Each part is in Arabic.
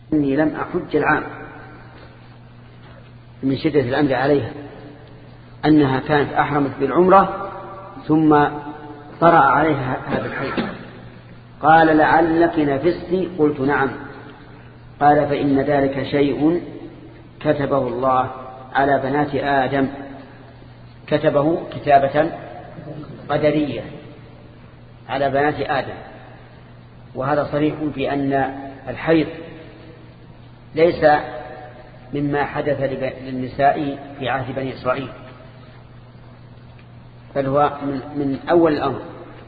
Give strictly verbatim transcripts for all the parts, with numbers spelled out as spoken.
إني لم أحج العام من شدة الأمر عليها أنها كانت أحرمت بالعمرة ثم طرأ عليها هذا الحيض. قال لعلك نفستي؟ قلت نعم. قال فإن ذلك شيء كتبه الله على بنات آدم، كتبه كتابة قدرية على بنات آدم. وهذا صريح في أن الحيض ليس مما حدث للنساء في عهد بني إسرائيل، بل هو من, من أول الأمر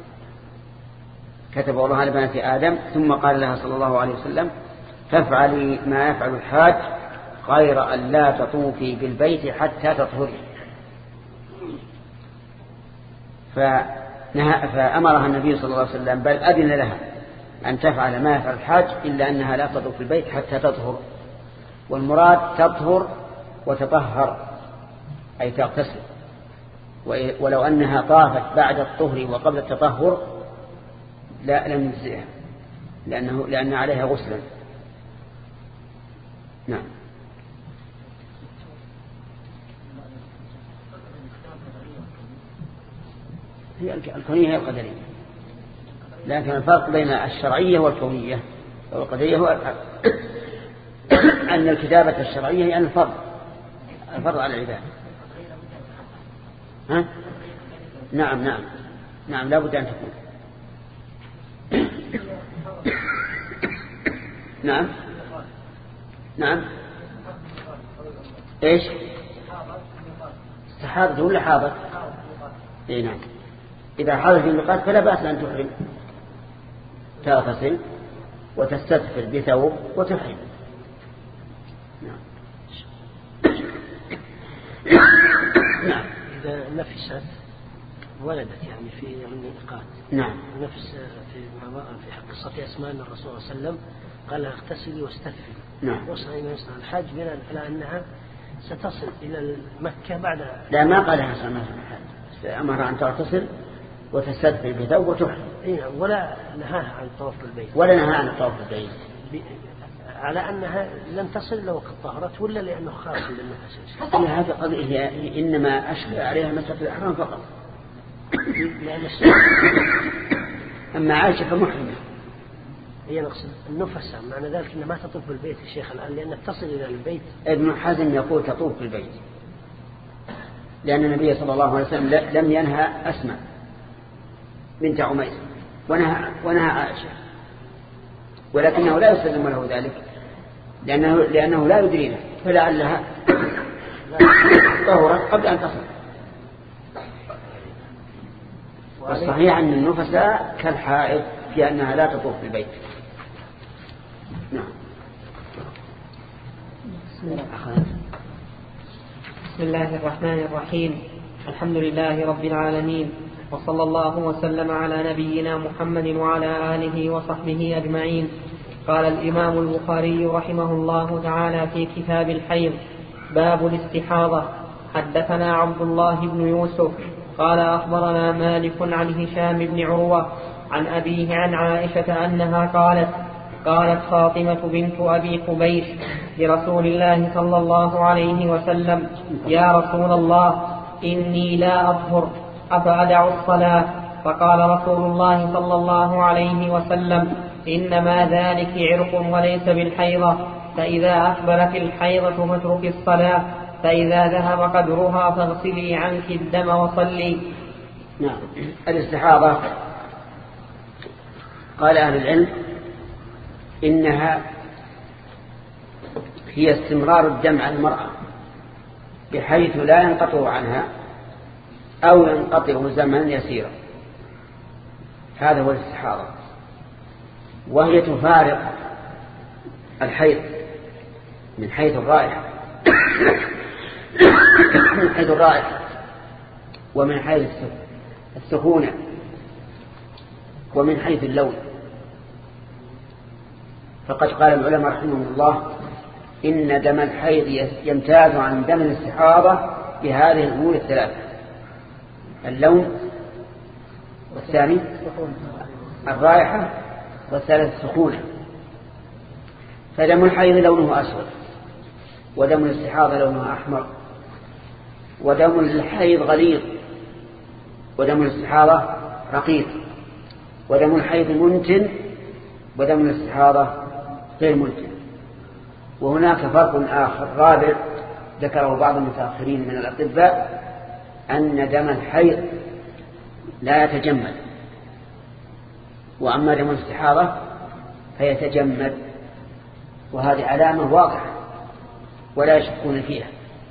كتبه الله على بنات آدم. ثم قال لها صلى الله عليه وسلم فافعلي ما يفعل الحاج غير أن لا تطوفي بالبيت حتى تطهري. فأمرها النبي صلى الله عليه وسلم بل أذن لها أن تفعل ما يفعل الحاج إلا أنها لا تطوف بالبيت حتى تطهر. والمراد تطهر وتطهر أي تغتسل. ولو أنها طافت بعد الطهر وقبل التطهر لا لم يجزئها لأنه لأن عليها غسلا. نعم. هي الكونية هي القدرية، لكن الفرق بين الشرعية والكونية والقدرية هو أن الكتابة الشرعية هي الفرض الفرض على العباد. ها؟ نعم نعم نعم لا بد أن تكون. نعم نعم ايش استحاضة ولا حاضت؟ اي نعم. إذا حاضت في الميقات فلا بأس أن تحرم، تغتسل وتستدفر بثوب وتحرم. نعم. نعم. إذا نفست ولدت يعني في الميقات. نعم. نفس في في حق قصة أسماء الرسول صلى الله عليه وسلم قال اغتسلي واستدفري. نعم. وصل إلى الحاج بناء على أنها ستصل إلى مكة بعد. لا ما قالها صلى الله عليه وسلم، أمرها أن تغتسل وتستدفر بثوب وتحرم. ولا نهاها عن الطواف بالبيت. ولا نهاها عن الطواف بالبيت. على أنها لم تصل لو قد طهرت ولا لأنه خاص بالنفس. أن هذا قضية إنما أشكل عليها مسألة الإحرام فقط. لأن أما عائشة فمحرمة. هي نقصد النفس، معنى ذلك أنها ما تطوف بالبيت الشيخ الآن لأنها تصل إلى البيت. ابن حزم يقول تطوف بالبيت لأن النبي صلى الله عليه وسلم لم ينهى أسماء بنت عميس ونهى, ونهى عائشة، ولكنه لا يستلزم له ذلك لأنه, لأنه لا يدرينا، فلعلها طهرت قبل أن تصل. والصحيح أن النفس كالحائض في أنها لا تطوف بالبيت. نعم. بسم الله الرحمن الرحيم. الحمد لله رب العالمين، وصلى الله وسلم على نبينا محمد وعلى آله وصحبه أجمعين. قال الإمام البخاري رحمه الله تعالى في كتاب الحيض: باب الاستحاضة. حدثنا عبد الله بن يوسف قال أخبرنا مالك عن هشام بن عروة عن أبيه عن عائشة أنها قالت: قالت فاطمة بنت أبي قبيش لرسول الله صلى الله عليه وسلم: يا رسول الله إني لا أطهر أفأدع الصلاة؟ فقال رسول الله صلى الله عليه وسلم: إنما ذلك عرق وليس بالحيضة، فإذا أقبلت الحيضة فاتركي الصلاة، فإذا ذهب قدرها فاغسلي عنك الدم وصلي. نعم. الاستحاضة قال أهل العلم إنها هي استمرار الدم على المرأة بحيث لا ينقطع عنها أو ينقطع زمنا يسيرا، هذا هو الاستحاضة. وهي تفارق الحيض من حيث الرائحة من حيث الرائحة ومن حيث السخونة ومن حيث اللون. فقد قال العلماء رحمهم الله إن دم الحيض يمتاز عن دم الاستحاضة بهذه الأمور الثلاثة: اللون، والثاني الرائحة، والثالث السخونة. فدم الحيض لونه أسود، ودم الاستحاضة لونه أحمر، ودم الحيض غليظ، ودم الاستحاضة رقيق، ودم الحيض منتن، ودم الاستحاضة غير منتن. وهناك فرق آخر رابع ذكره بعض المتأخرين من الأطباء، أن دم الحيض لا يتجمد، وأما دم الاستحاضة فيتجمد، وهذه علامة واضحة ولا يشكون فيها.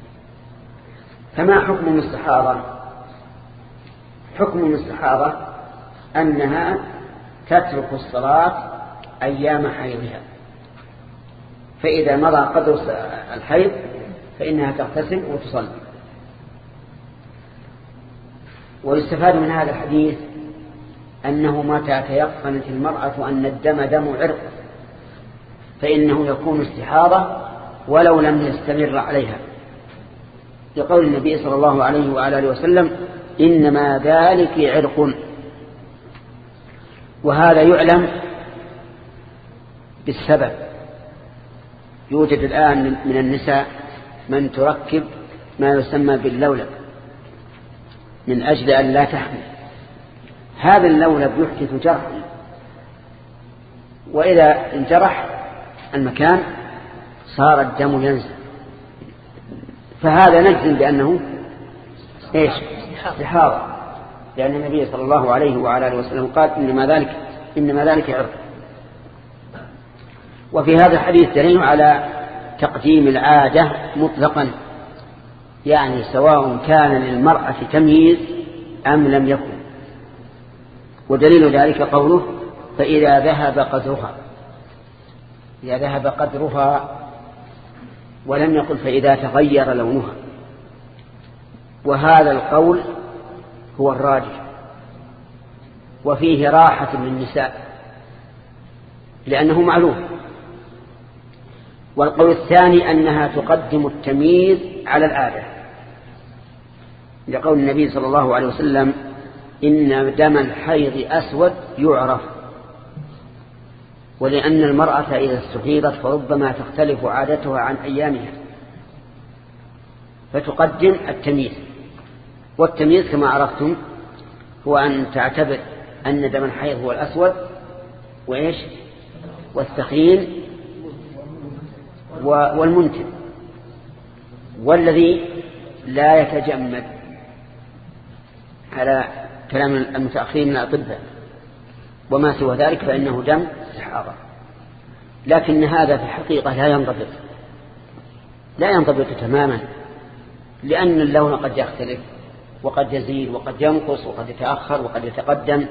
فما حكم الاستحاضة؟ حكم الاستحاضة أنها تترك الصلاة أيام حيضها، فإذا مضى قدر الحيض فإنها تغتسل وتصلي. ويستفاد من هذا الحديث أنه متى تيقنت المرأة أن الدم دم عرق فإنه يكون استحاضة ولو لم يستمر عليها، لقول النبي صلى الله عليه وعلى آله وسلم: إنما ذلك عرق. وهذا يعلم بالسبب. يوجد الآن من النساء من تركب ما يسمى باللولب من أجل أن لا تحمل. هذا اللولب يحدث جرحا، وإذا انجرح المكان صار الدم ينزل، فهذا نجزم بأنه إيش؟ استحاضة، لأن النبي صلى الله عليه وعلى آله وسلم قال: إنما ذلك إنما ذلك عرق. وفي هذا الحديث دليل على تقديم العادة مطلقا، يعني سواء كان للمرأة تمييز أم لم يكن. ودليل ذلك قوله: فإذا ذهب قدرها، إذا ذهب قدرها، ولم يقل فإذا تغير لونها. وهذا القول هو الراجح، وفيه راحة للنساء لأنه معلوم. والقول الثاني أنها تقدم التمييز على العادة، لقول النبي صلى الله عليه وسلم: إن دم الحيض أسود يعرف. ولأن المرأة إذا استحيضت فربما تختلف عادتها عن أيامها، فتقدم التمييز. والتمييز كما عرفتم هو أن تعتبر أن دم الحيض هو الأسود وإيش والثخين والمنتن والذي لا يتجمد على كلام المتأخرين من الأطباء، وما سوى ذلك فإنه دم استحاضة. لكن هذا في الحقيقة لا ينضبط لا ينضبط تماما، لأن اللون قد يختلف وقد يزيد وقد ينقص وقد يتأخر وقد يتقدم.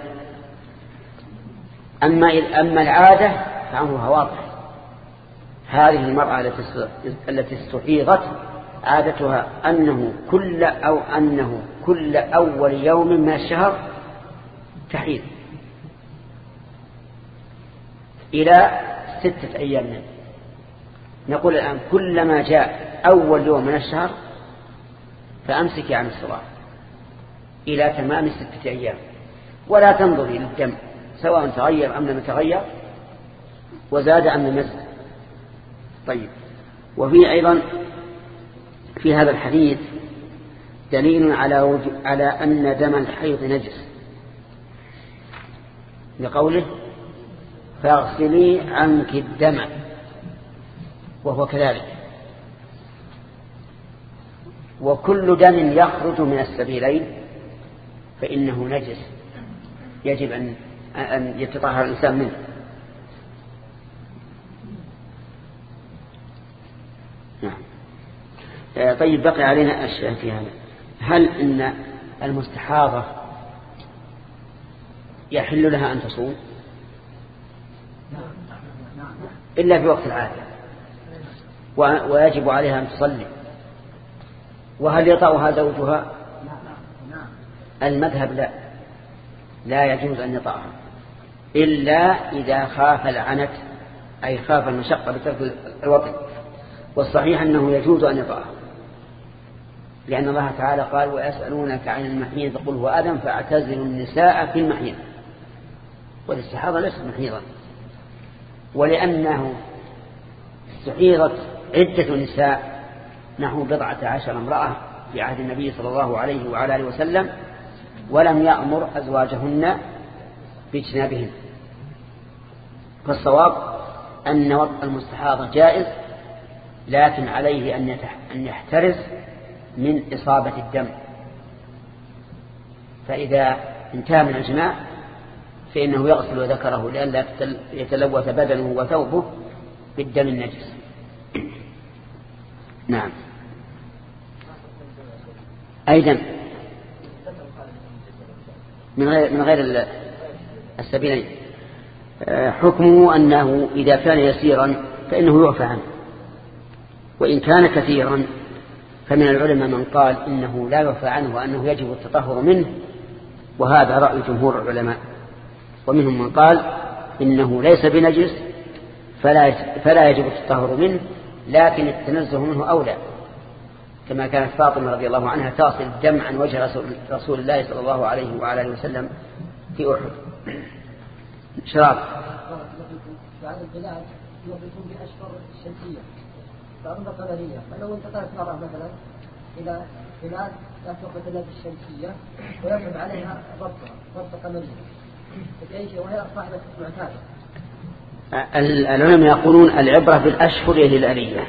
أما أما العادة فأمرها واضح. هذه المرأة التي استحيضت عادتها أنه كل أو أنه كل أول يوم من الشهر تحيض إلى ستة أيام منه. نقول الآن كلما جاء أول يوم من الشهر فأمسكي عن الصلاة إلى تمام ستة أيام، ولا تنظري للدم سواء تغير أم لم يتغير وزاد أم لم يزد. طيب، وفي أيضا في هذا الحديث دليل على على أن دم الحيض نجس، لقوله: فاغسلي عنك الدم، وهو كذلك. وكل دم يخرج من السبيلين فإنه نجس، يجب أن أن يتطهر الإنسان منه. نعم. طيب، بقي علينا أشياء في هذا. هل إن المستحاضة يحل لها أن تصوم إلا في وقت العادة، ويجب عليها أن تصلي؟ وهل يطأها زوجها؟ المذهب لا لا يجوز أن يطأها إلا إذا خاف العنت، أي خاف المشقة بترك الوطن. والصحيح أنه يجوز أن يطأها، لأن الله تعالى قال: ويسألونك عن المحيض قل هو أذى فاعتزلوا النساء في المحيض. والاستحاضة ليست محيضا، ولأنه استحيضت عدة نساء نحو بضعة عشر امرأة في عهد النبي صلى الله عليه وعلى آله وسلم، ولم يأمر أزواجهن باجتنابهن. فالصواب أن وطء المستحاضة جائز، لكن عليه أن يحترز من إصابة الدم، فإذا انتهى من الجماع فإنه يغسل ذكره لئلا يتلوث بدنه وثوبه بالدم النجس. نعم. أيضا من غير, من غير السبيلين حكمه أنه إذا كان يسيرا فإنه يعفى عنه، وإن كان كثيرا فمن العلماء من قال إنه لا يعفى عنه وأنه يجب التطهر منه، وهذا رأي جمهور العلماء. ومنهم من قال إنه ليس بنجس فلا فلا يجب التطهر منه، لكن التنزه منه أولى، كما كانت فاطمة رضي الله عنها تصل الدم عن وجه رسول, رسول الله صلى الله عليه وعلى اله وسلم في أحد. شراب بعد البلاد يضيفون بأشهر الشمسية بعض قمرية، فلو انتقلت مرة مثلا إلى بلاد لا تأخذ إلا بالشمسية ويجب عليها ضبطها ضبط قمرية بأي شيء وهي صاحبة معتادة. العلماء يقولون العبرة بالأشهر الهلالية،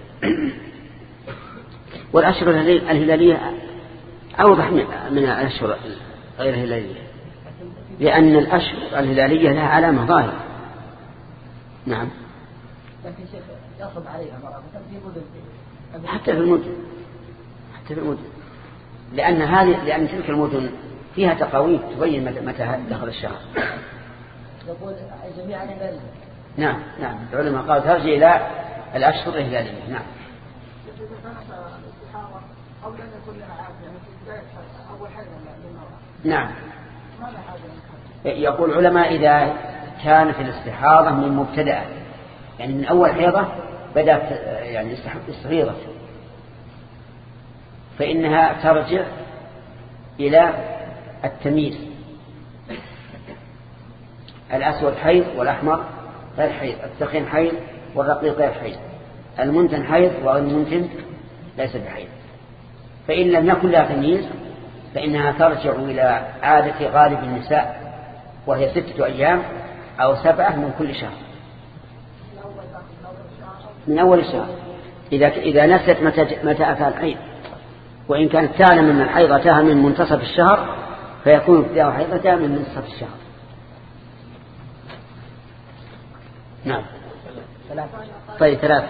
والأشهر الهلالية أوضح من الأشهر غير الهلالية، لأن الأشهر الهلالية لها علامة ظاهرة. نعم. لكن شيخ يصب عليها مرة مثلا في مدن، حتى في المدن حتى في المدن لأن هذه لأن تلك المدن فيها تقاويم تبين متى دخل الشهر. يقول جميعا الهلالية. نعم نعم العلماء قالوا ترجع إلى الأشهر الهلالية. نعم. نعم. يقول علماء إذا كانت الاستحاضة من مبتدأ، يعني من أول حيضة بدأت يعني استحيضت، فإنها ترجع إلى التمييز، الأسود حيض والأحمر غير حيض، الثخين حيض والرقيق غير حيض، المنتن حيض والمنتن ليس بحيض. فإن لم يكن لها تمييز فإنها ترجع إلى عادة غالب النساء، وهي ستة أيام أو سبعة من كل شهر، من أول الشهر إذا إذا نست متى متى أتى الحيض. وإن كانت تعلم أن الحيض أتاها من منتصف الشهر فيكون ابتداء حيضتها من منتصف الشهر. نعم. طيب ثلاث.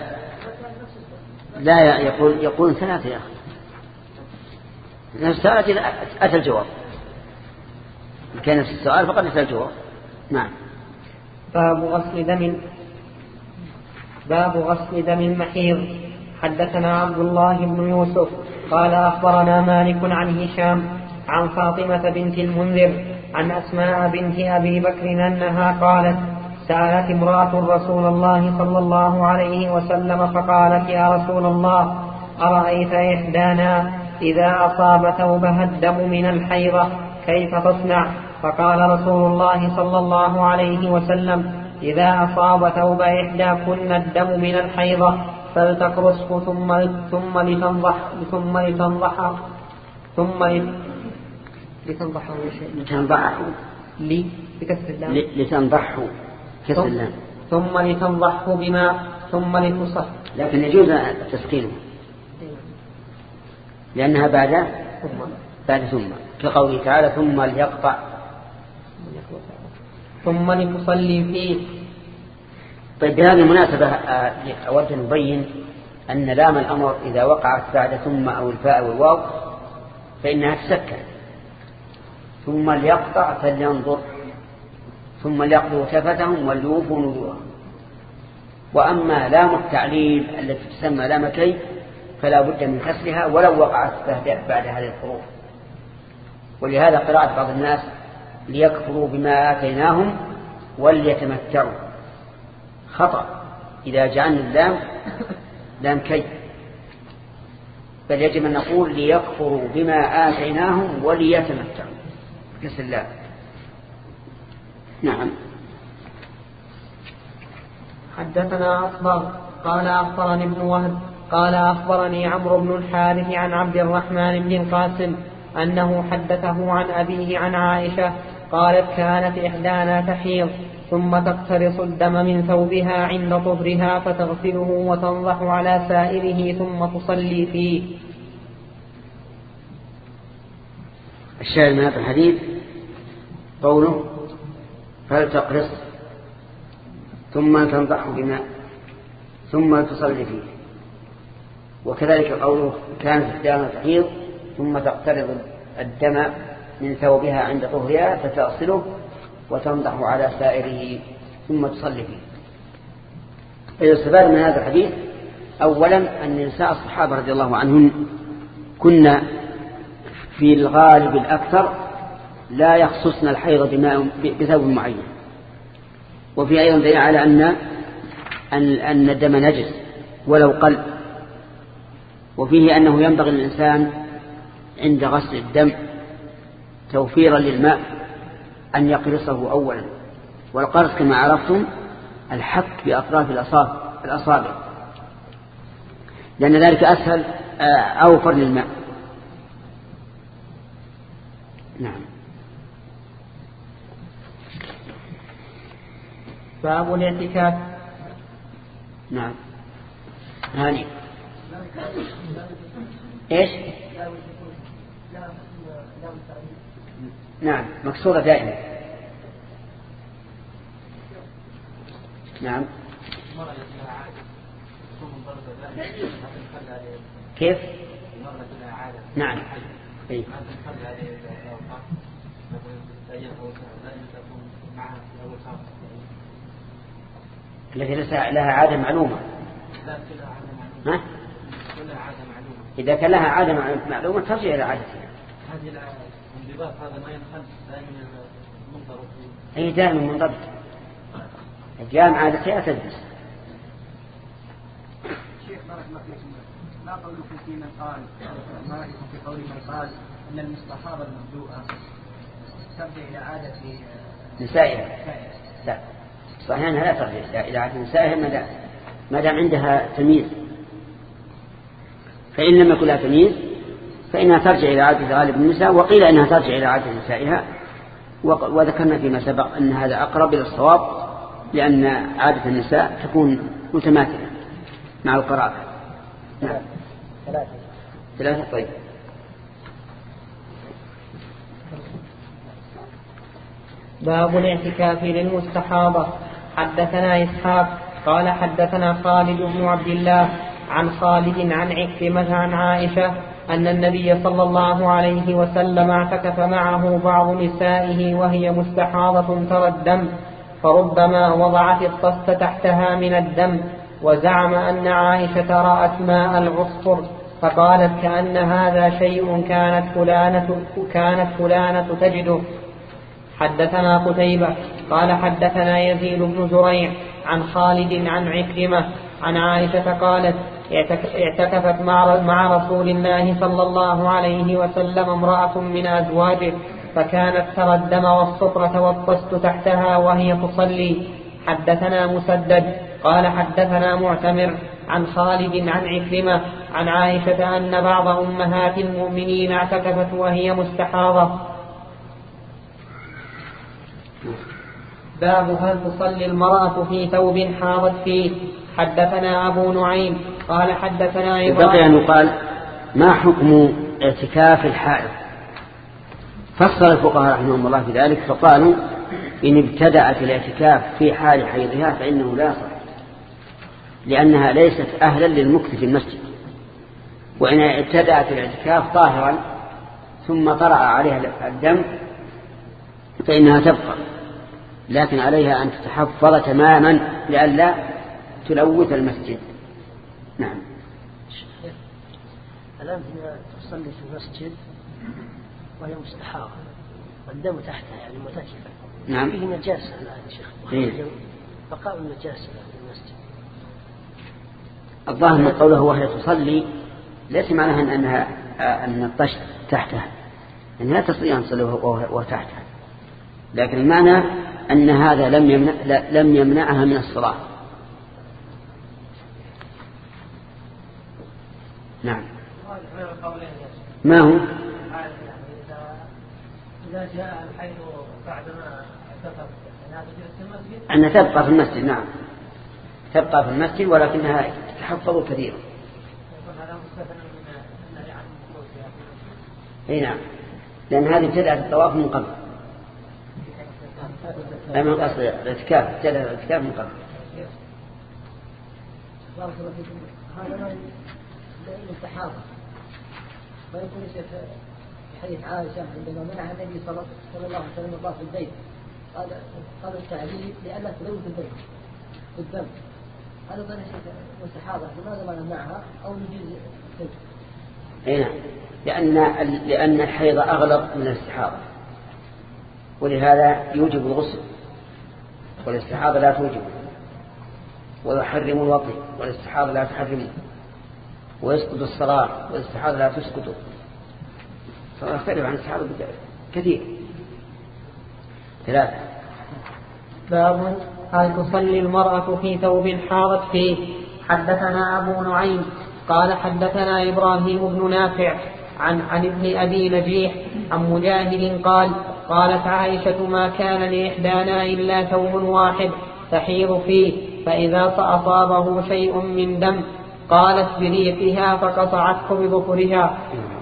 لا يقول يقول ثلاثة يا أخي. نفس السؤال أتى الجواب، كان نفس السؤال فقد أتى الجواب. نعم. باب غسل دم باب غسل دم المحيض. حدثنا عبد الله بن يوسف قال أخبرنا مالك عن هشام عن فاطمة بنت المنذر عن أسماء بنت أبي بكر أنها قالت سألت امرأة رسول الله صلى الله عليه وسلم فقالت يا رسول الله أرأيت إحدانا إذا أصاب ثوبها الدم من الحيضة كيف تصنع؟ فقال رسول الله صلى الله عليه وسلم إذا أصاب ثوب إحداكن الدم من الحيضة فلتقرصه ثم ثم لتنضح ثم لتنضح ثم لتنضحه لتنضحه لي بكسر اللام لتنضحه كسر اللام ثم لتنضحه بماء ثم لتصف، لكن يجوز تسكينه لأنها بعد بعد ثم، كقوله تعالى ثم ليقطع ثم لتصلي فيه. طيب بهذه المناسبة أود أن نبين أن لام الأمر إذا وقعت بعد ثم أو الفاء والواو فإنها تسكن. ثم ليقطع فلينظر ثم ليقضوا تفتهم وليوفوا نذورهم. وأما لام التعليل التي تسمى لام كي فلا بد من كسرها ولو وقعت بعد هذه الحروف. ولهذا قراءة بعض الناس ليكفروا بما آتيناهم وليتمتعوا خطأ إذا جعلنا اللام لام كي، بل يجب أن نقول ليكفروا بما آتيناهم وليتمتعوا كسر اللام. نعم. حدثنا أصبغ قال أخبرني ابن وهب قال أخبرني عمرو بن الحارث عن عبد الرحمن بن القاسم أنه حدثه عن أبيه عن عائشة قالت كانت إحدانا تحيض ثم تقترص الدم من ثوبها عند طهرها فتغسله وتنضح على سائره ثم تصلي فيه. الشاهد من هذا الحديث قوله فلتقرص ثم تنضح بماء ثم تصلي فيه، وكذلك قوله كانت إحدانا تحيض ثم تقترض الدم من ثوبها عند طهرها فتغسله وتنضح على سائره ثم تصلي فيه. يستفاد من هذا الحديث أولا أن نساء الصحابة رضي الله عنهم كنا في الغالب الأكثر لا يخصصن الحيض بماء بثوب معين، وفي أيضا دليل على أن أن الدم نجس ولو قل، وفيه أنه ينبغي للإنسان عند غسل الدم توفيرا للماء أن يقرصه أولا، والقرص كما عرفتم الحك بأطراف الأصابع لأن ذلك أسهل أوفر للماء. نعم. باب الاعتكاف. نعم. هاني ايش؟ نعم مكسورة دائما. نعم. كيف؟ نعم. إيه؟ التي ليس لها عادة معلومة. ها؟ إذا كان لها عادة معلومة ترجع إلى عادتها. هذه الانضباط هذا ما ينخلص دائما منضبط. أي دائما منضبط. الجامعة عادتها تدرس. شيخ بارك الله فيكم، ما قولكم في من قال ما رأيكم في قول من قال أن المستحاضة المبدوءة ترجع إلى عادة نسائها؟ لا، صحيح أنها لا ترجع إلى عادة نسائها ما دام عندها تمييز، فإن لم يكن لها تمييز فإنها ترجع إلى عادة غالب النساء، وقيل أنها ترجع إلى عادة نسائها، وذكرنا فيما سبق أن هذا أقرب إلى الصواب لأن عادة النساء تكون متماثلة مع القرابة. نعم. ثلاثة ثلاثة طيب. باب الاعتكاف للمستحاضة. حدثنا إسحاق قال حدثنا خالد بن عبد الله عن خالد عن عكرمة عن عائشة أن النبي صلى الله عليه وسلم اعتكف معه بعض نسائه وهي مستحاضة ترى الدم، فربما وضعت الطست تحتها من الدم، وزعم أن عائشة رأت ماء العصفر فقالت كأن هذا شيء كانت فلانة, كانت فلانة تجده. حدثنا قتيبة قال حدثنا يزيد بن زريع عن خالد عن عكرمة عن عائشة قالت اعتكفت مع رسول الله صلى الله عليه وسلم امرأة من أزواجه فكانت ترى الدم والصفرة والطست تحتها وهي تصلي. حدثنا مسدد قال حدثنا معتمر عن خالد عن عكرمة عن عائشة أن بعض أمهات المؤمنين اعتكفت وهي مستحاضة. باب هل تصلي المرأة في ثوب حاضت فيه. حدثنا أبو نعيم قال حدثنا إبراهيم. بقي أن يقال ما حكم اعتكاف الحائض؟ فصل الفقهاء رحمهم الله في ذلك فقالوا إن ابتدأت الاعتكاف في حال حيضها فإنه لا يصح، لأنها ليست أهلا للمكث في المسجد، وإن ابتدأت الاعتكاف طاهرا ثم طرأ عليها الدم فإنها تبقى، لكن عليها أن تتحفظ تماما لئلا تلوث المسجد. نعم. الآن هنا تصلي في المسجد وهي مستحاضة والدم تحتها يعني متكفة. نعم. فيه نجاسة الآن يا شيخ، بقاء النجاسة في المسجد. الظاهر من قوله وهي تصلي ليس معناها أنها أن الطشت تحتها، أنها لا تستطيع أن تصلي وتحتها، لكن المعنى أن هذا لم يمنع لم يمنعها من الصلاة. نعم. ما هو؟ إذا جاء الحيض بعدما ارتفع أنها تبقى في المسجد. نعم تبقى في المسجد ولكنها تحفظ كثيرا. اي نعم لأن هذه ابتدأت الطواف من قبل. أي من قصد الاعتكاف ابتدأ الاعتكاف من قبل. هذا ما دليل الصحابة ويقول الشيخ في حديث عائشة عندما منع النبي صلى الله عليه وسلم الطواف في البيت قال قال التعليل لئلا تلوث البيت بالدم. هذا ظن الشيخ والصحابة لماذا ما نمنعها أو نجيز البيت؟ اي نعم لأن لأن الحيض أغلظ من الاستحاضة ولهذا يوجب الغسل والاستحاضة لا توجب ويحرم الوطي والاستحاضة لا تحرمه ويسقط الصلاة والاستحاضة لا تسقطه فيختلف عن الاستحاضة كثير. ثلاثة. باب هل تصلي المرأة في ثوب حاضت فيه. حدثنا أبو نعيم قال حدثنا إبراهيم بن نافع عن, عن ابن أبي نجيح عن مجاهد قال قالت عائشة ما كان لإحدانا إلا ثوب واحد تحيض فيه فإذا أصابه شيء من دم قالت بريقها فقطعته بظفرها.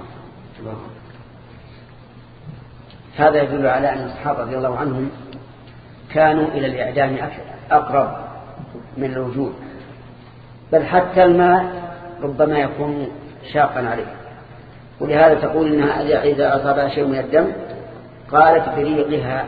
هذا يدل على أن الصحابة رضي الله عنهم كانوا إلى الإعدام أقرب من الوجود بل حتى الماء ربما يكون شاقا عليه ولهذا تقول إنها إذا أصابها شيء من الدم قالت بريقها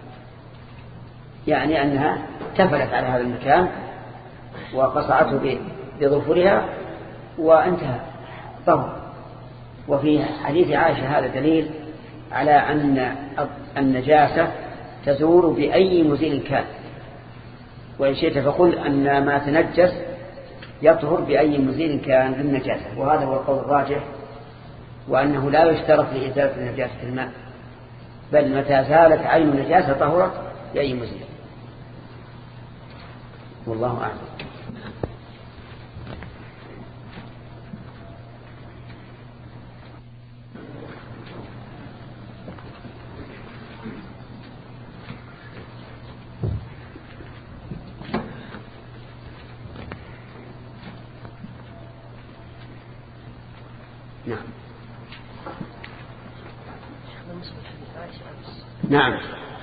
يعني أنها تفلت على هذا المكان وقصعته بظفرها وانتهى طهر. وفي حديث عائشة هذا دليل على أن النجاسة تزول بأي مزيل كان وإن شئت فقل أن ما تنجس يطهر بأي مزيل كان للنجاسة وهذا هو القول الراجح وأنه لا يشترط لإزالة نجاسة الماء بل متى زالت عين النجاسة طهرت بأي مزيل والله أعلم. نعم نعم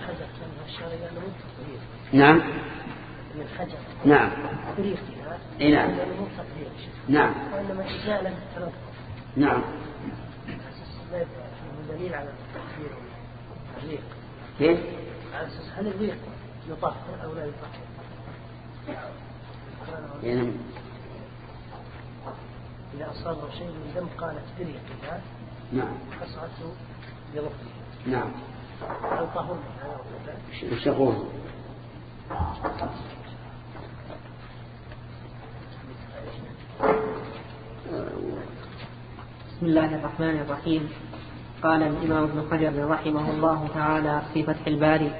نعم من الحجر نعم بريقها اي نعم نعم وإنما إزالة التنظف نعم دليل على التحذير والتعليق كيف؟ على أساس هل الريق يطهر أو لا يطهر؟ يعني إذا أصابه شيء من دم قالت بريقها نعم قصعته بظفره نعم هل طهر وش يقول؟ بسم الله الرحمن الرحيم. قال الإمام ابن حجر رحمه الله تعالى في فتح الباري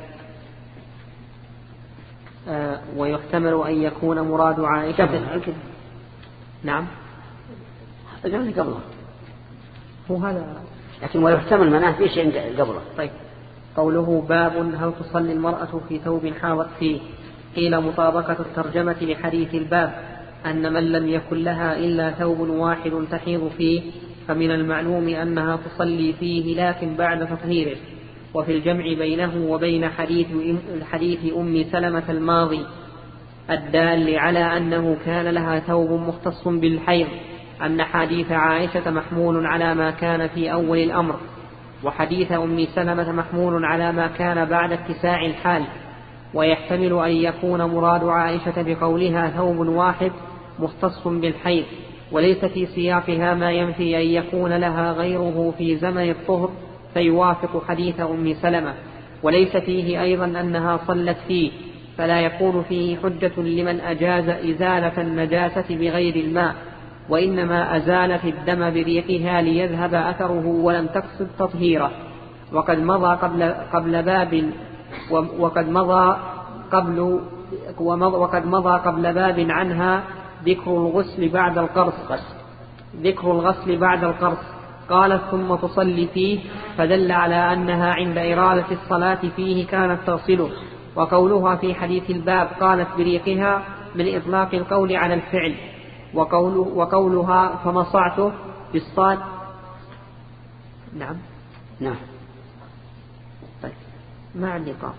آه ويحتمل أن يكون مراد عائشة. نعم أجل قبله هو هذا لكن ويحتمل مناه في شيء قبله. طيب قوله باب هل تصلي المرأة في ثوب حاضت فيه. قيل مطابقة الترجمة لحديث الباب أن من لم يكن لها إلا ثوب واحد تحيض فيه فمن المعلوم أنها تصلي فيه لكن بعد تطهيره. وفي الجمع بينه وبين حديث حديث أم سلمة الماضي الدال على أنه كان لها ثوب مختص بالحيض أن حديث عائشة محمول على ما كان في أول الأمر وحديث أم سلمة محمول على ما كان بعد اتساع الحال. ويحتمل أن يكون مراد عائشة بقولها ثوب واحد مختص بالحيض وليس في سياقها ما ينفي أن يكون لها غيره في زمن الطهر فيوافق حديث أم سلمة وليس فيه أيضا أنها صلت فيه فلا يكون فيه حجة لمن أجاز إزالة النجاسة بغير الماء وإنما أزالت الدم بريقها ليذهب أثره ولم تقصد تطهيره. وقد مضى قبل, قبل باب وقد مضى قبل وقد مضى قبل باب عنها ذكر الغسل بعد القرص ذكر الغسل بعد القرص. قالت ثم تصلي فيه، فدل على أنها عند إرادة الصلاة فيه كانت تغسله. وقولها في حديث الباب قالت بريقها من إطلاق القول على الفعل. وقوله وقولها فمصعته بالصاد. نعم نعم طيب ما عندي قاف.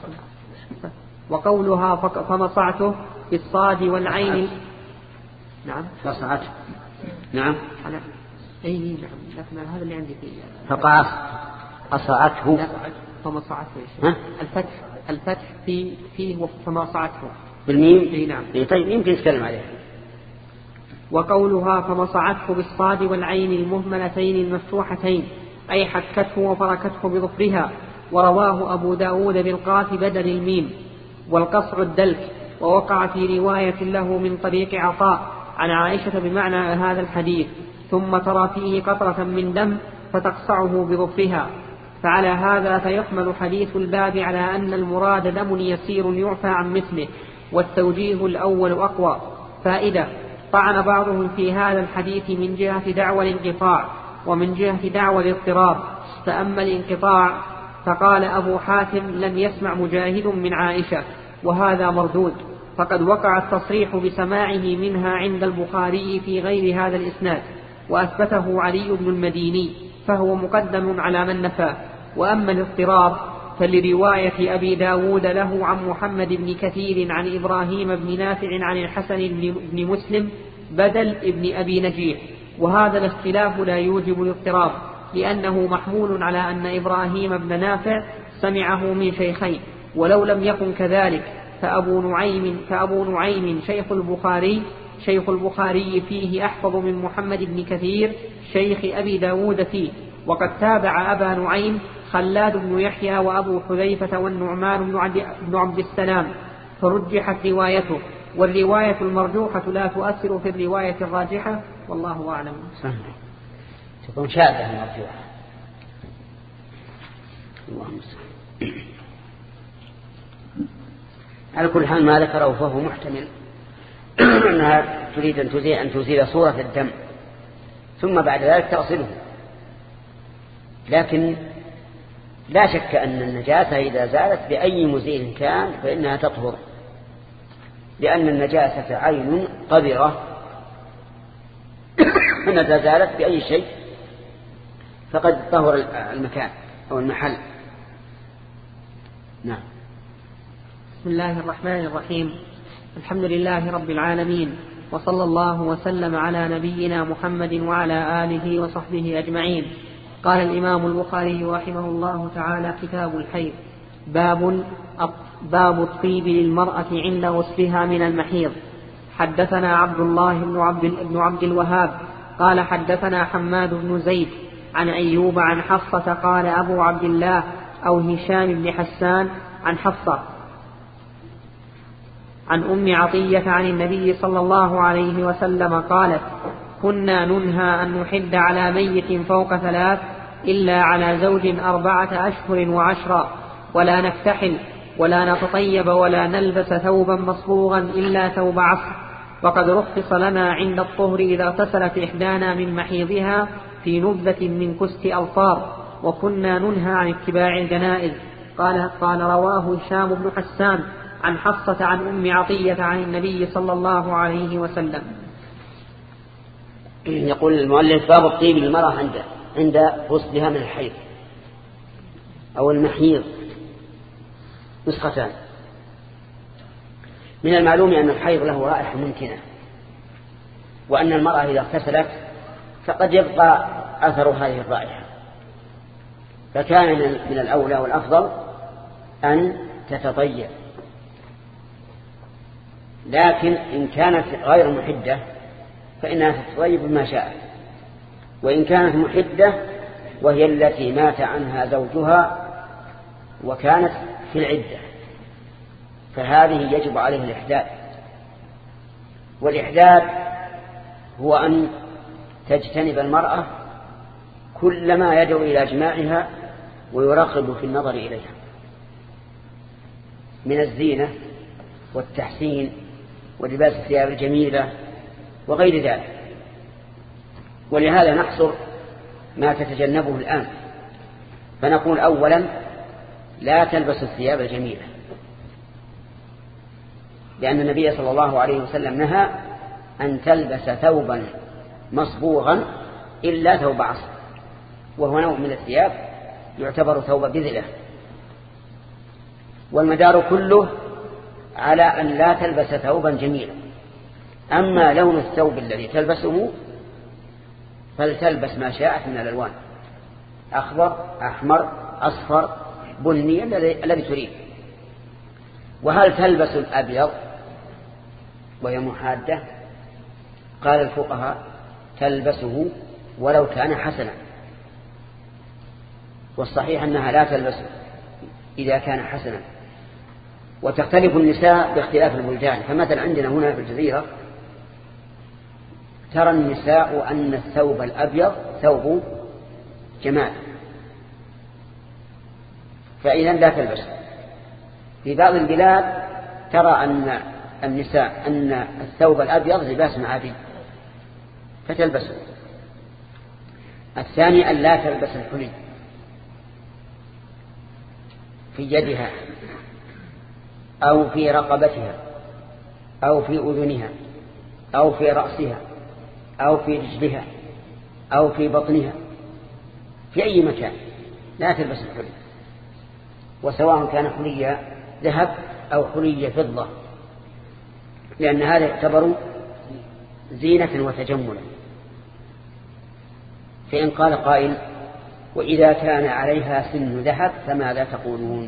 وقولها فمصعته بالصاد والعين. نعم فصعته. نعم على أي نعم لكن هذا اللي عندي فيه. فقاص أصعته. فمصعته ها؟ الفتح الفتح في فيه فمصعته بالميم. أي نعم. إيه طيب يمكن نتكلم عليه. وقولها فمصعته بالصاد والعين المهملتين المفتوحتين أي حكته وفركته بظفرها. ورواه أبو داود بالقاف بدل الميم والقصر الدلك. ووقع في رواية له من طريق عطاء عن عائشة بمعنى هذا الحديث ثم ترى فيه قطرة من دم فتقصعه بظفرها. فعلى هذا فيحمل حديث الباب على أن المراد دم يسير يعفى عن مثله، والتوجيه الأول أقوى. فائدة: طعن بعضهم في هذا الحديث من جهة دعوى الانقطاع ومن جهة دعوى الاضطراب. فأما الانقطاع فقال أبو حاتم لم يسمع مجاهد من عائشة، وهذا مردود، فقد وقع التصريح بسماعه منها عند البخاري في غير هذا الإسناد، وأثبته علي بن المديني، فهو مقدم على من نفاه. وأما الاضطراب فلرواية أبي داود له عن محمد بن كثير عن إبراهيم بن نافع عن الحسن بن مسلم بدل ابن أبي نجيح. وهذا الاختلاف لا يوجب الاضطراب، لأنه محمول على أن إبراهيم بن نافع سمعه من شيخين، ولو لم يكن كذلك فأبو نعيم, فأبو نعيم شيخ البخاري شيخ البخاري فيه أحفظ من محمد بن كثير شيخ أبي داود فيه. وقد تابع أبا نعيم خلاد بن يحيى وأبو حذيفة والنعمان بن عبد السلام، فرجحت روايته، والرواية المرجوحة لا تؤثر في الرواية الراجحة، والله أعلم. تكون شاذة المرجوحة. اللهم صل. على كل حال ما ذكره فهو محتمل أنها تريد أن تزيل, أن تزيل صورة الدم ثم بعد ذلك تغسله. لكن لا شك أن النجاسة إذا زالت بأي مزيل كان فإنها تطهر، لأن النجاسة عين قذرة فإذا زالت بأي شيء فقد طهر المكان أو المحل. نعم. بسم الله الرحمن الرحيم. الحمد لله رب العالمين، وصلى الله وسلم على نبينا محمد وعلى آله وصحبه أجمعين. قال الإمام البخاري رحمه الله تعالى: كتاب الحيض. باب باب الطيب للمرأة عند غسلها من المحيض. حدثنا عبد الله بن عبد, بن عبد الوهاب قال حدثنا حماد بن زيد عن أيوب عن حفصة قال أبو عبد الله أو هشام بن حسان عن حفصة عن أم عطية عن النبي صلى الله عليه وسلم قالت: كنا ننهى أن نحد على ميت فوق ثلاث إلا على زوج أربعة أشهر وعشرا، ولا نكتحل ولا نتطيب ولا نلبس ثوبا مصبوغا إلا ثوب عصر. وقد رخص لنا عند الطهر إذا اغتسلت إحدانا من محيضها في نبذة من كست ألفار، وكنا ننهى عن اتباع الجنائز. قال, قال رواه هشام بن حسان عن حفصة عن أم عطية عن النبي صلى الله عليه وسلم. يقول المؤلف: باب الطيب للمرأة عند عند غسلها من الحيض أو المحيض. نسختان. من المعلوم أن الحيض له رائحة ممكنة، وأن المرأة إذا اغتسلت فقد يبقى أثر هذه الرائحة، فكان من الأولى والأفضل أن تتطيب. لكن إن كانت غير محدة فإنها تتطيب بما شاءت، وإن كانت محدة وهي التي مات عنها زوجها وكانت في العدة فهذه يجب عليه الإحداد. والإحداد هو أن تجتنب المرأة كل ما يدعو إلى جماعها ويرغب في النظر إليها من الزينة والتحسين ولباس الثياب الجميلة وغير ذلك. ولهذا نحصر ما تتجنبه الآن، فنقول أولا لا تلبس الثياب الجميلة، لأن النبي صلى الله عليه وسلم نهى أن تلبس ثوبا مصبوغا إلا ثوب عصر، وهو نوع من الثياب يعتبر ثوب بذلة. والمدار كله على أن لا تلبس ثوبا جميلا. أما لون الثوب الذي تلبسه فلتلبس ما شاءت من الألوان، أخضر، أحمر، أصفر، بني، الذي تريد. وهل تلبس الأبيض وهي محادة؟ قال الفقهاء تلبسه ولو كان حسنا، والصحيح أنها لا تلبسه إذا كان حسنا. وتختلف النساء باختلاف البلدان، فمثلا عندنا هنا في الجزيرة ترى النساء أن الثوب الأبيض ثوب جمال، فإذا لا تلبسه. في بعض البلاد ترى أن النساء أن الثوب الأبيض لباس عادي فتلبسه. الثاني أن لا تلبس الحلي في يدها أو في رقبتها أو في أذنها أو في رأسها أو في رجلها أو في بطنها، في أي مكان لا تلبس الحلي، وسواء كان حلي ذهب أو حلي فضة، لأن هذا يعتبر زينة وتجملا. فإن قال قائل وإذا كان عليها سن ذهب فماذا تقولون؟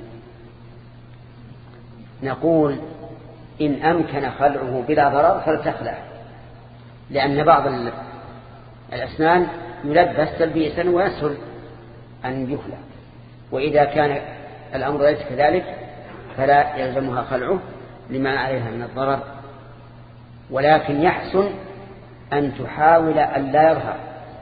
نقول إن أمكن خلعه بلا ضرر فلتخلع، لأن بعض الأسنان يلبس تلبيسا ويسهل أن يخلع، وإذا كان الأمر ليس كذلك فلا يلزمها خلعه لما عليها من الضرر. ولكن يحسن أن تحاول أن لا يظهر،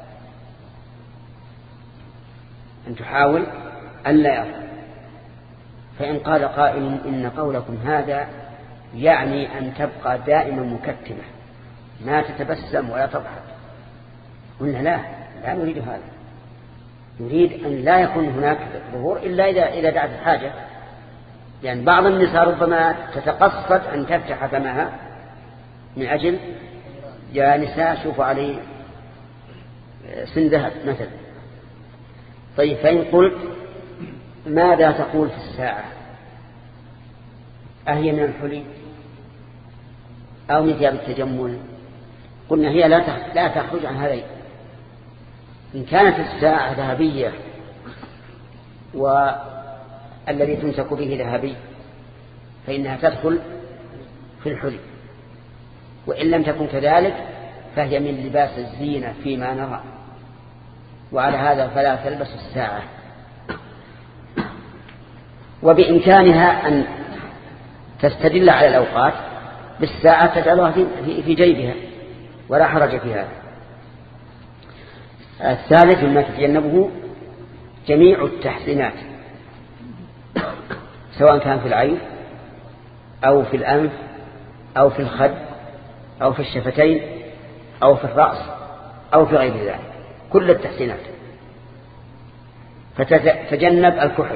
أن تحاول أن لا يظهر. فإن قال قائل إن قولكم هذا يعني أن تبقى دائما مكتمة ما تتبسم ولا تضحك، قلنا لا لا نريد هذا، نريد أن لا يكون هناك ظهور إلا إذا إذا دعت الحاجة. لأن يعني بعض النساء ربما تتقصد أن تفتح فمها من أجل يا نساء شوفوا علي سن ذهب مثلا. طيب فإن قلت ماذا تقول في الساعة؟ أهي من الحلي أو من ثياب التجمل؟ قلنا هي لا لا تخرج عن هذين. إن كانت الساعة ذهبية والذي تمسك به ذهبي فإنها تدخل في الحلي، وإن لم تكن كذلك فهي من لباس الزينة فيما نرى، وعلى هذا فلا تلبس الساعة. وبإمكانها أن تستدل على الأوقات بالساعة تجعلها في جيبها ولا حرج في هذا. الثالث مما تتجنبه جميع التحسينات، سواء كان في العين أو في الأنف أو في الخد أو في الشفتين أو في الرأس أو في غير ذلك، كل التحسينات. فتجنب الكحل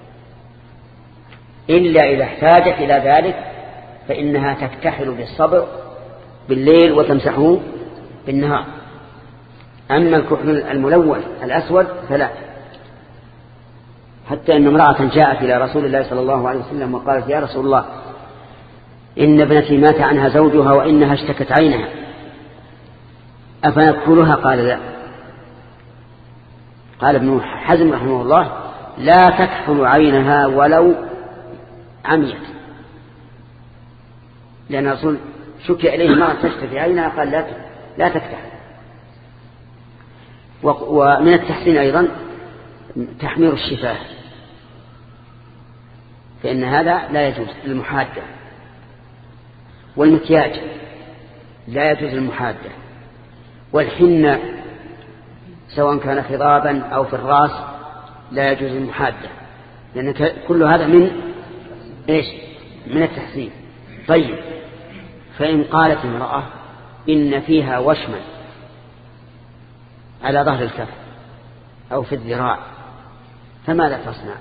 إلا إذا احتاجت إلى ذلك، فإنها تكتحل بالصبر بالليل وتمسحه بالنهار. أما الكحل الملون الأسود فلا. حتى أن امرأة جاءت إلى رسول الله صلى الله عليه وسلم وقالت يا رسول الله إن ابنتي مات عنها زوجها وإنها اشتكت عينها أفنكحلها؟ قال لا. قال ابن حزم رحمه الله لا تكحل عينها ولو عميت، لأن الرسول شكي إليه ما تشتكي عينها قال لا لا تكحل. ومن التحسين أيضا تحمير الشفاه، فإن هذا لا يجوز للمحادة. والمكياج لا يجوز للمحادة. والحنة سواء كان خضابا أو في الرأس لا يجوز للمحادة، لأن كل هذا من إيش؟ من التحسين. طيب فإن قالت امرأة إن فيها وشما على ظهر الكف أو في الذراع فماذا تصنع؟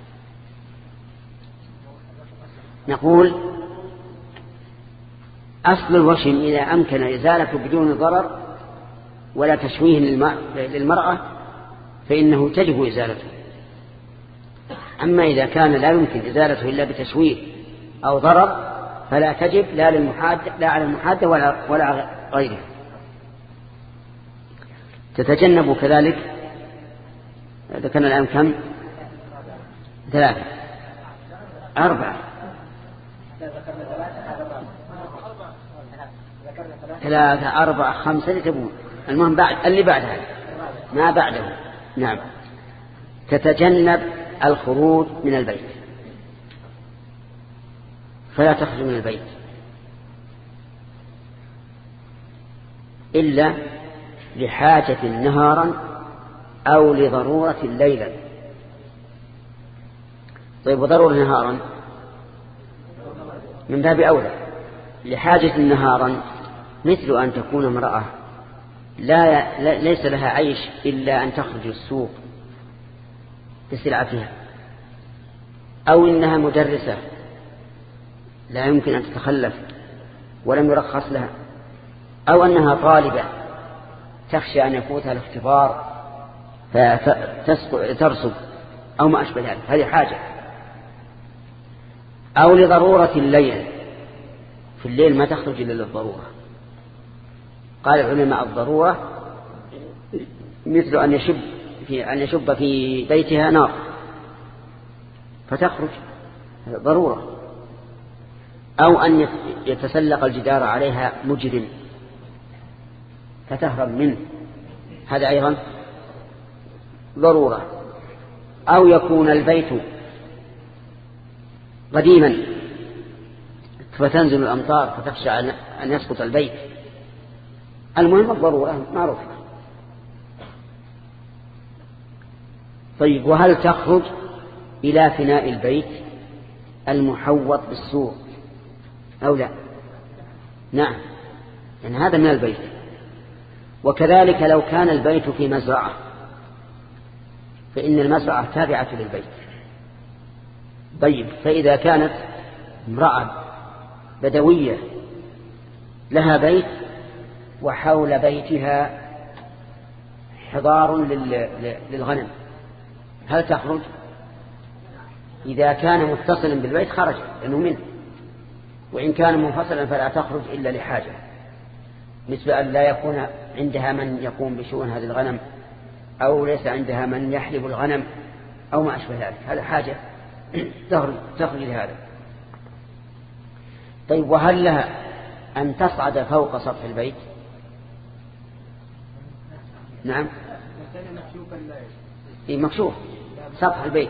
نقول أصل الوشم إذا أمكن إزالته بدون ضرر ولا تشويه للمرأة فإنه تجب إزالته. أما إذا كان لا يمكن إزالته إلا بتشويه أو ضرر فلا تجب لا للمحادة لا على المحادة ولا ولا غيره. تتجنب كذلك ذكرنا الآن كم؟ ثلاثة أربعة ثلاثة أربعة خمسة اللي تبون المهم بعد اللي بعدها ما بعده. نعم. تتجنب الخروج من البيت فلا تخرج من البيت إلا لحاجة نهارا أو لضرورة ليلا. طيب وضرورة نهارا من باب أولى. لحاجة نهارا مثل أن تكون امرأة لا ليس لها عيش إلا أن تخرج السوق بسلعتها، أو إنها مدرسة لا يمكن أن تتخلف ولم يرخص لها، أو أنها طالبة تخشى أن يفوتها الاختبار فترسب أو ما أشبه ذلك، هذه حاجة. أو لضرورة الليل، في الليل ما تخرج إلا للضرورة. قال العلماء الضرورة مثل أن يشب في أن يشب في بيتها نار فتخرج ضرورة، أو أن يتسلق الجدار عليها مجرم فتهرب منه، هذا أيضا ضرورة. أو يكون البيت قديما فتنزل الأمطار فتخشى أن يسقط البيت. المهم الضرورة معروفة. طيب وهل تخرج إلى فناء البيت المحوط بالسور أو لا؟ نعم، يعني هذا من البيت. وكذلك لو كان البيت في مزرعة فإن المزرعة تابعة للبيت. طيب فإذا كانت امرأة بدوية لها بيت وحول بيتها حضار للغنم هل تخرج؟ إذا كان متصلا بالبيت خرج لأنه منه، وإن كان منفصلا فلا تخرج إلا لحاجة، مثل أن لا يكون عندها من يقوم بشؤون هذه الغنم، أو ليس عندها من يحلب الغنم أو ما أشبه ذلك، هذا حاجة تخرج لهذا. طيب وهل لها أن تصعد فوق سطح البيت؟ نعم، إيه مكشوف سطح البيت،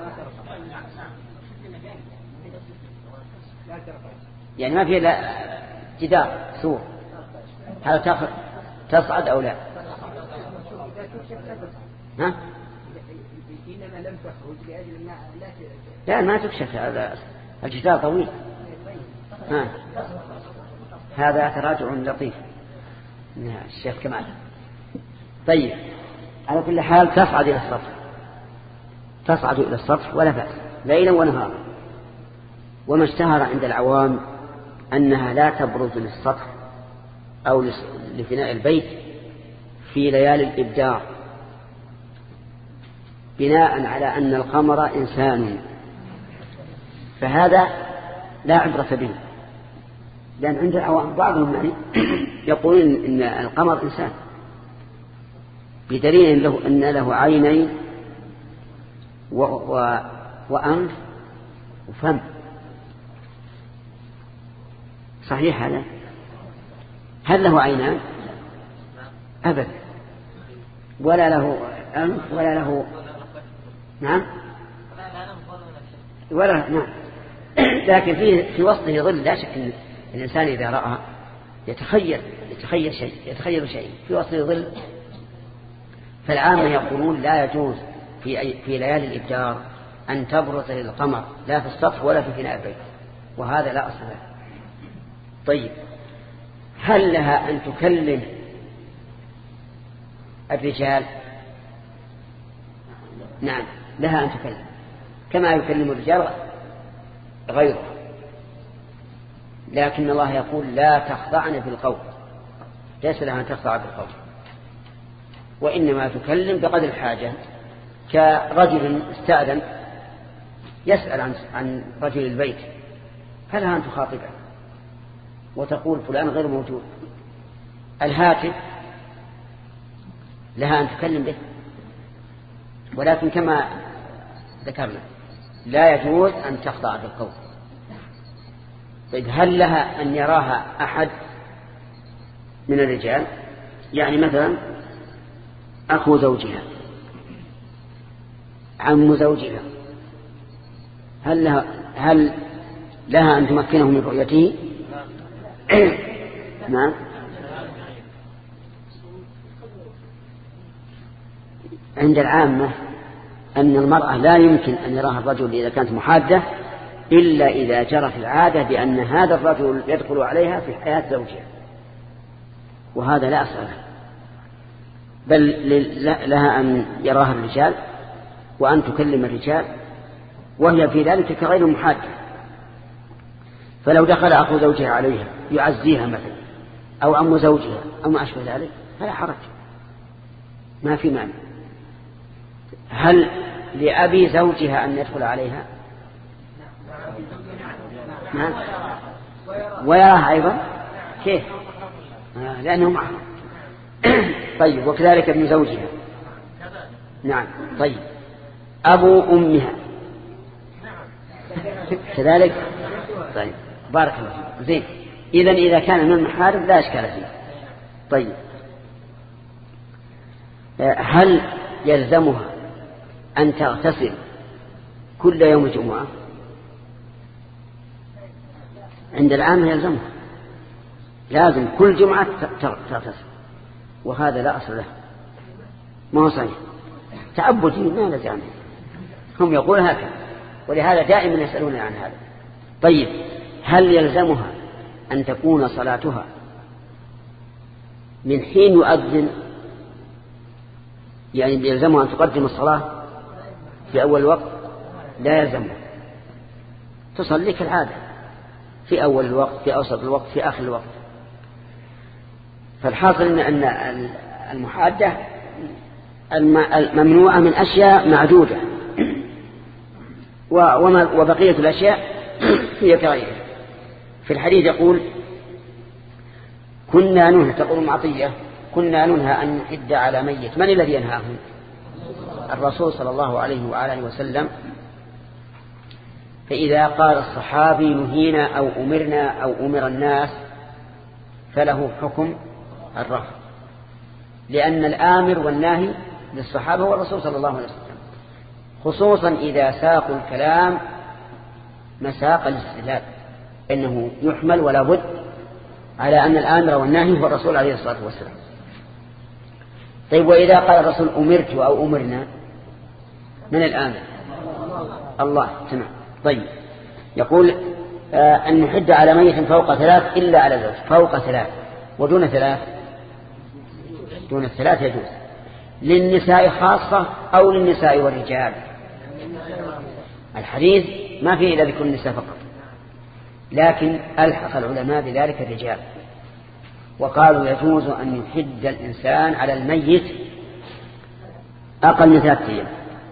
يعني ما فيه لا جدار سور، هل تصعد أو لا؟ ها؟ لا ما تكشف، هذا الجدار طويل. ها. هذا تراجع لطيف الشيخ كمال. طيب على كل حال تصعد إلى السطح، تصعد إلى السطح ولا بأس ليلا ونهارا. وما اشتهر عند العوام أنها لا تبرز للسطح أو لفناء البيت في ليالي الإبدار، بناء على أن القمر إنسان، فهذا لا عبرة به، لأن عند العوام بعضهم يعني يقولون إن القمر إنسان، بدليل له أن له عينين و... و... وأنف وفم. صحيح هذا؟ هل له عينان؟ أبدا، ولا له أنف ولا له نعم ولا نعم لكن في في وسطه ظل. لا شك أن الإنسان إذا رأى يتخيل يتخيل شيء يتخيل شيء في وسطه ظل. فالعامة يقولون لا يجوز في أي في ليالي الإبدار أن تبرز للقمر لا في السطح ولا في فناء البيت، وهذا لا أصل له. طيب هل لها أن تكلم الرجال نعم لها أن تكلم كما يكلم الرجال غيره، لكن الله يقول لا تخضعن بالقول، ليس لها أن تخضع بالقول، وإنما تكلم بقدر الحاجة. كرجل استأذن يسأل عن عن رجل البيت فلها أن تخاطبه وتقول فلان غير موجود. الهاتف لها أن تكلم به، ولكن كما ذكرنا لا يجوز أن تخضع بالقول. طيب هل لها أن يراها أحد من الرجال؟ يعني مثلا أخو زوجها، عم زوجها، هل لها, هل لها أن تمكنه من رؤيته؟ نعم. عند العامة أن المرأة لا يمكن أن يراها الرجل إذا كانت محادة إلا إذا جرت العادة بأن هذا الرجل يدخل عليها في حياة زوجها، وهذا لا أصل له، بل لها أن يراها الرجال وأن تكلم الرجال وهي في ذلك كغير محادة. فلو دخل أخو زوجها عليها يعزيها مثلا أو عم زوجها أو ما أشبه ذلك فلا حرج، ما في معنى. هل لأبي زوجها أن يدخل عليها؟ نعم. ويراها أيضا كيف؟ آه لأنه معه. طيب وكذلك ابن زوجها. نعم. طيب أبو أمها كذلك. طيب بارك الله فيك. زين. إذن إذا كان من المحارم لا إشكال فيه. طيب هل يلزمها أن تغتسل كل يوم جمعة؟ عند العامة يلزمها لازم كل جمعة تغتسل، وهذا لا أصل له، ما هو صحيح، تعبدي ما لزم، هم يقول هكذا، ولهذا دائما يسألون عن هذا. طيب هل يلزمها أن تكون صلاتها من حين يؤذن، يعني يلزمها أن تقدم الصلاة في أول الوقت؟ لا يلزمها، تصلي كالعادة في أول الوقت في أوسط الوقت في آخر الوقت. فالحاصل أن المحادة الممنوعة من أشياء معدودة، وبقية الأشياء هي كغيرها. في الحديث يقول كنا ننهى، تقول معطية كنا ننهى أن نحد على ميت. من الذي ينهاه؟ الرسول صلى الله عليه وآله وسلم. فإذا قال الصحابي نهينا أو أمرنا أو أمر الناس فله حكم الرفض، لأن الآمر والناهي للصحابة والرسول صلى الله عليه وسلم، خصوصا إذا ساقوا الكلام مساق الاستدلال، إنه يحمل ولا بد على أن الآمر والناهي هو الرسول عليه الصلاة والسلام. طيب وإذا قال الرسول أمرت أو أمرنا، من الآمر؟ الله. تمام. طيب يقول آه أن نحد على ميت فوق ثلاث إلا على زوج، فوق ثلاث ودون ثلاث، دون الثلاث يجوز. للنساء خاصة أو للنساء والرجال؟ الحديث ما فيه إلا ذكر النساء فقط، لكن ألحق العلماء بذلك الرجال، وقالوا يجوز أن يحد الإنسان على الميت أقل من ثلاثة أيام،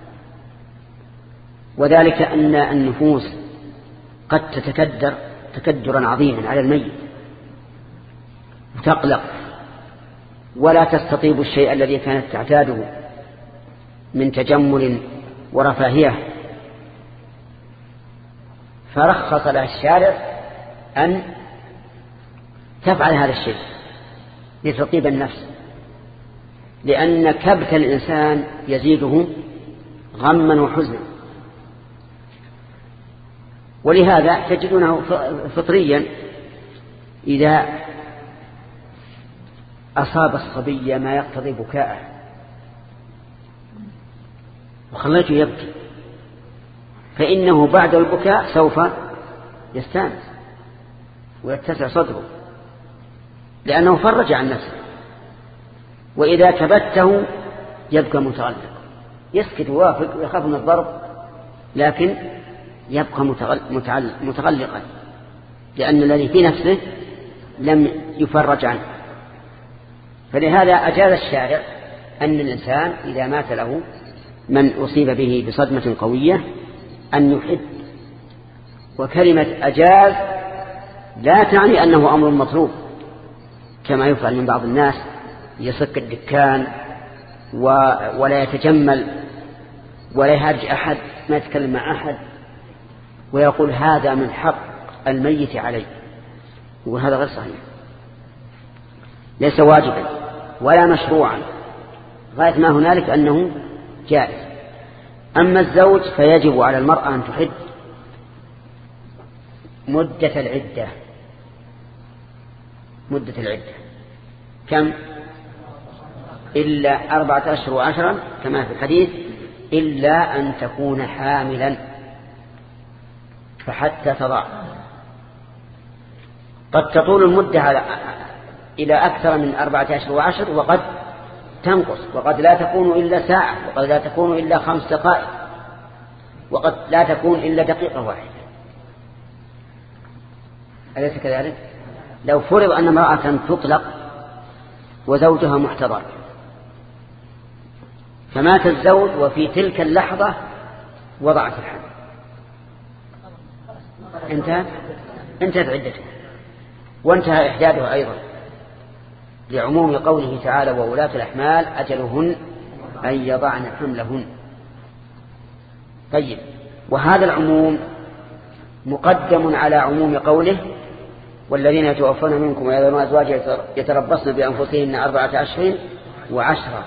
وذلك أن النفوس قد تتكدر تكدرا عظيما على الميت وتقلق ولا تستطيب الشيء الذي كانت تعتاده من تجمل ورفاهية، فرخص لها الشارع أن تفعل هذا الشيء لتطيب النفس، لأن كبت الإنسان يزيده غما وحزنا. ولهذا تجدونه فطريا إذا أصاب الصبي ما يقتضي بكاءه وخليته يبكي، فإنه بعد البكاء سوف يستانس ويتسع صدره، لأنه فرج عن نفسه. وإذا كبته يبقى متغلق، يسكت ووافق ويخاف من الضرب، لكن يبقى متغلقا، لأن الذي في نفسه لم يفرج عنه. فلهذا أجاز الشارع أن الإنسان إذا مات له من أصيب به بصدمة قوية أن يحد. وكلمة أجاز لا تعني أنه أمر مطلوب كما يفعل من بعض الناس، يصك الدكان ولا يتجمل ولا يهرج أحد، ما يتكلم مع أحد، ويقول هذا من حق الميت عليه، وهذا غير صحيح، ليس واجبا ولا مشروعا، غاية ما هنالك أنه جائز. أما الزوج فيجب على المرأة أن تحد مدة العدة. مدة العدة كم؟ إلا أربعة أشهر وعشرا كما في الحديث، إلا أن تكون حاملا فحتى تضع. قد تطول المدة على إلى أكثر من أربعة أشهر وعشر، وقد تنقص، وقد لا تكون إلا ساعة، وقد لا تكون إلا خمس دقائق، وقد لا تكون إلا دقيقة واحدة. أليس كذلك؟ لو فرض أن امرأة تطلق وزوجها محتضر، فمات الزوج وفي تلك اللحظة وضعت الحمل، انتهت انتهت عدتها وانتهى إحدادها أيضا، لعموم قوله تعالى وولاة الأحمال أجلهن أن يضعن حملهن. طيب، وهذا العموم مقدم على عموم قوله والذين يتوفون منكم ويذرون أزواجا يتربصن بأنفسهن أربعة أشهر وعشرة.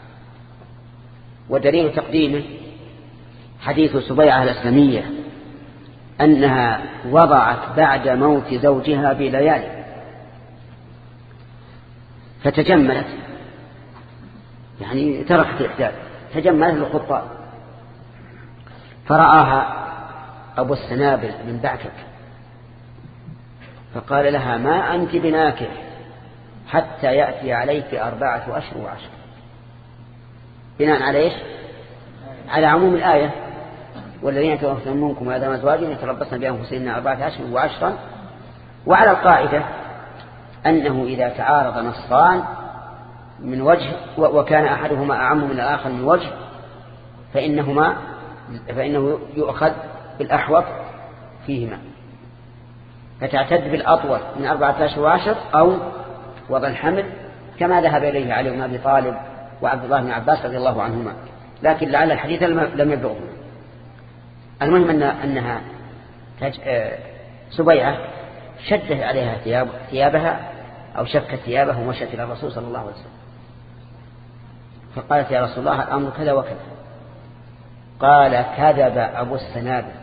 ودليل تقديمه حديث سبيعة الأسلمية أنها وضعت بعد موت زوجها بليالي فتجملت، يعني تركت الإحداث، تجملت للخطاب، فرآها أبو السنابل من بعثك فقال لها ما أنت بناكح حتى يأتي عليك أربعة أشهر وعشر، بناء على إيش؟ على عموم الآية والذين يتوفون منكم ويذرون أزواجا يتربصن بأنفسهن أربعة أشهر وعشرا، وعلى القاعدة أنه إذا تعارض نصان من وجه وكان أحدهما أعم من الآخر من وجه فإنهما فإنه يؤخذ بالأحوط فيهما، فتعتد بالأطول من أربعة أشهر وعشر أو وضع الحمل كما ذهب إليه علي بن أبي طالب وعبد الله بن عباس رضي الله عنهما، لكن لعل الحديث لم يبلغه. المهم أن أنها سبيعة شدت عليها ثياب ثيابها أو شكت ثيابها ومشت إلى الرسول صلى الله عليه وسلم فقالت يا رسول الله الأمر كذا وكذا. قال كذب أبو السنابل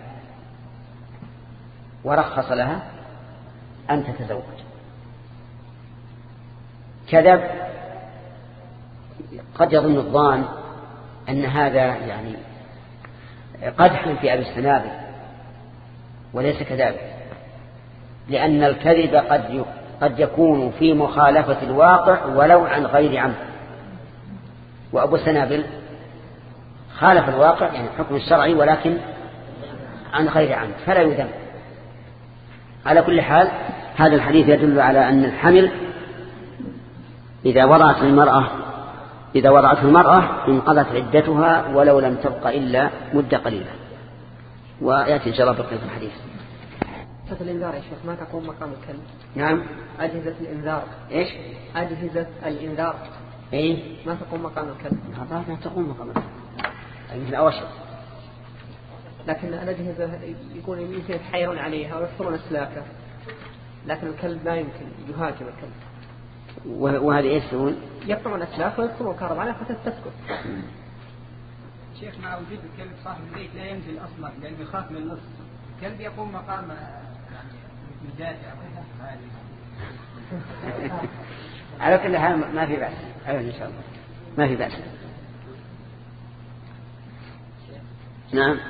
ورخص لها أن تتزوج. كذب قد يظن الظان أن هذا يعني قدح في أبي السنابل، وليس كذلك، لأن الكذب قد قد يكون في مخالفة الواقع ولو عن غير عمد، وأبو السنابل خالف الواقع يعني الحكم الشرعي ولكن عن غير عمد فلا يذم. على كل حال هذا الحديث يدل على أن الحمل إذا وضعت المرأة إذا وضعت المرأة انقضت عدتها ولو لم تبقى إلا مدة قليلة، ويأتي إن شاء الله بقية الحديث. أجهزة الإنذار يا شيخ ما تقوم مقام الكلب؟ نعم، أجهزة الإنذار. إيش؟ أجهزة الإنذار إيه؟ ما تقوم مقام الكلب؟ ما تقوم مقام الكلب مثل أوشر، لكن الأجهزة يكون يمكن يتحيرون عليها ويحفرون أسلاكه، لكن الكلب لا يمكن يهاجم الكلب. وهذه إيش يسوون؟ يقطعون أسلاك ويكسرون الكهرباء عليها فتسكت. شيخ مع وجود الكلب صاحب البيت لا ينزل أصلا لأنه يخاف من النص، الكلب يقوم مقام يعني مدافع على كل حال ما في بأس، إن شاء الله ما في بأس. نعم.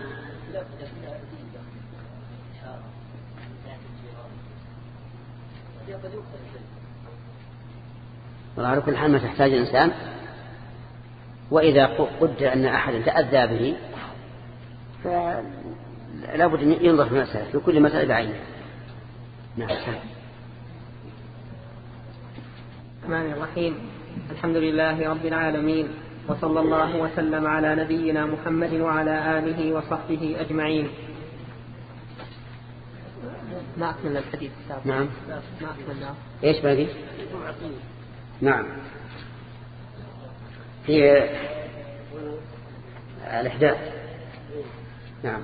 وعلى كل حال ما تحتاج الإنسان. وإذا قدر أن أحد تأذى به فلا بد أن ينظر في المسألة في كل مسألة بعينها. نعم. الرحمن الرحيم. الحمد لله رب العالمين، وصلى الله وسلم على نبينا محمد وعلى آله وصحبه أجمعين. ما أكملنا الحديث السابق. نعم. ما أكملنا. إيش باقي؟ نعم. في الإحداث. نعم.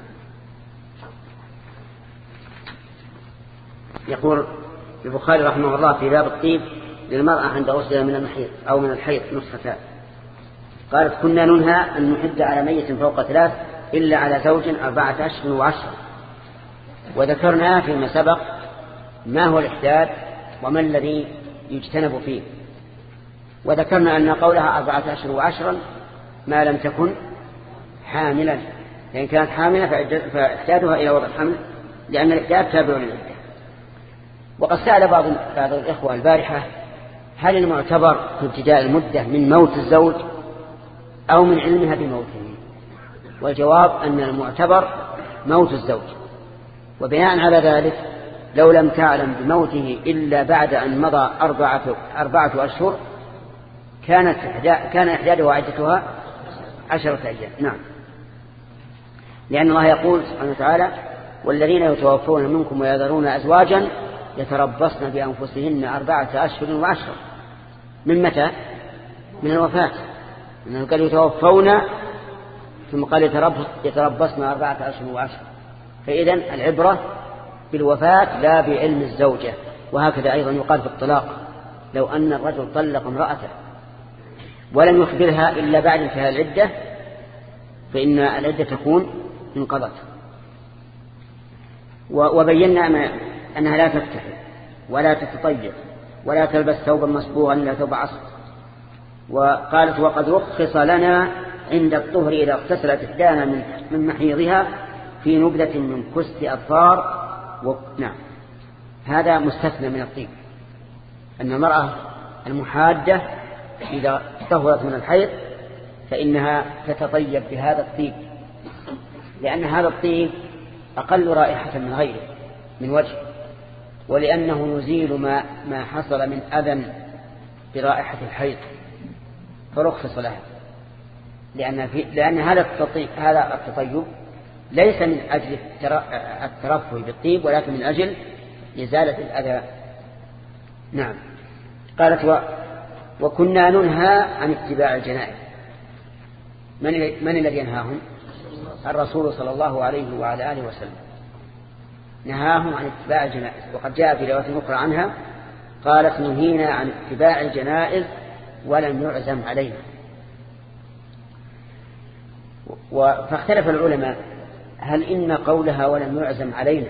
يقول البخاري رحمه الله في باب الطيب للمرأة عند غسلها من المحيض أو من الحيض نسختان. قالت كنا ننهى أن نحد على ميت فوق ثلاث إلا على زوج أربعة أشهر وعشرة. وذكرنا فيما سبق ما هو الإحداث وما الذي يجتنب فيه. وذكرنا أن قولها أربعة أشهر وعشرا ما لم تكن حاملا، لأن كانت حاملة فإحداثها إلى وضع الحمل، لأن الإحداث تابع للعدة. وقد سأل بعض بعض الإخوة البارحة هل المعتبر في ابتداء المدة من موت الزوج أو من علمها بموته؟ والجواب أن المعتبر موت الزوج، وبناء على ذلك لو لم تعلم بموته إلا بعد أن مضى أربعة, أربعة أشهر كانت كان إحدادها وعدتها عشرة أيام. نعم. لأن الله يقول سبحانه وتعالى والذين يتوفون منكم ويذرون أزواجا يتربصن بأنفسهن أربعة أشهر وعشرة. من متى؟ من الوفاة. إنه قال يتوفون ثم قال يتربصن أربعة أشهر وعشرة. فإذن العبرة بالوفاة لا بعلم الزوجة. وهكذا أيضا يقال في الطلاق لو أن الرجل طلق امرأته ولم يخبرها إلا بعد انتهاء العدة فإن العدة تكون انقضت. وبينا أنها لا تفتح ولا تتطيب ولا تلبس ثوبا مصبوغا إلا ثوب عصر. وقالت وقد رخص لنا عند الطهر إذا اغتسلت إحدانا من محيضها في نبذة من كست أظفار و... نعم. هذا مستثنى من الطيب، أن المرأة المحادة إذا طهرت من الحيض فإنها تتطيب بهذا الطيب، لأن هذا الطيب أقل رائحة من غيره من وجه، ولأنه يزيل ما, ما حصل من أذى برائحة الحيض فرخص لها. لأن, في لأن هذا التطيب هذا التطيب ليس من أجل الترفه بالطيب ولكن من أجل إزالة الأذى. نعم. قالت و وكنا ننهى عن اتباع الجنائز. من, من الذي ينهاهم؟ الرسول صلى الله عليه وعلى آله وسلم نهاهم عن اتباع الجنائز. وقد جاء في رواية أخرى عنها قالت نهينا عن اتباع الجنائز ولم يعزم علينا. فاختلف العلماء هل إن قولها ولم يعزم علينا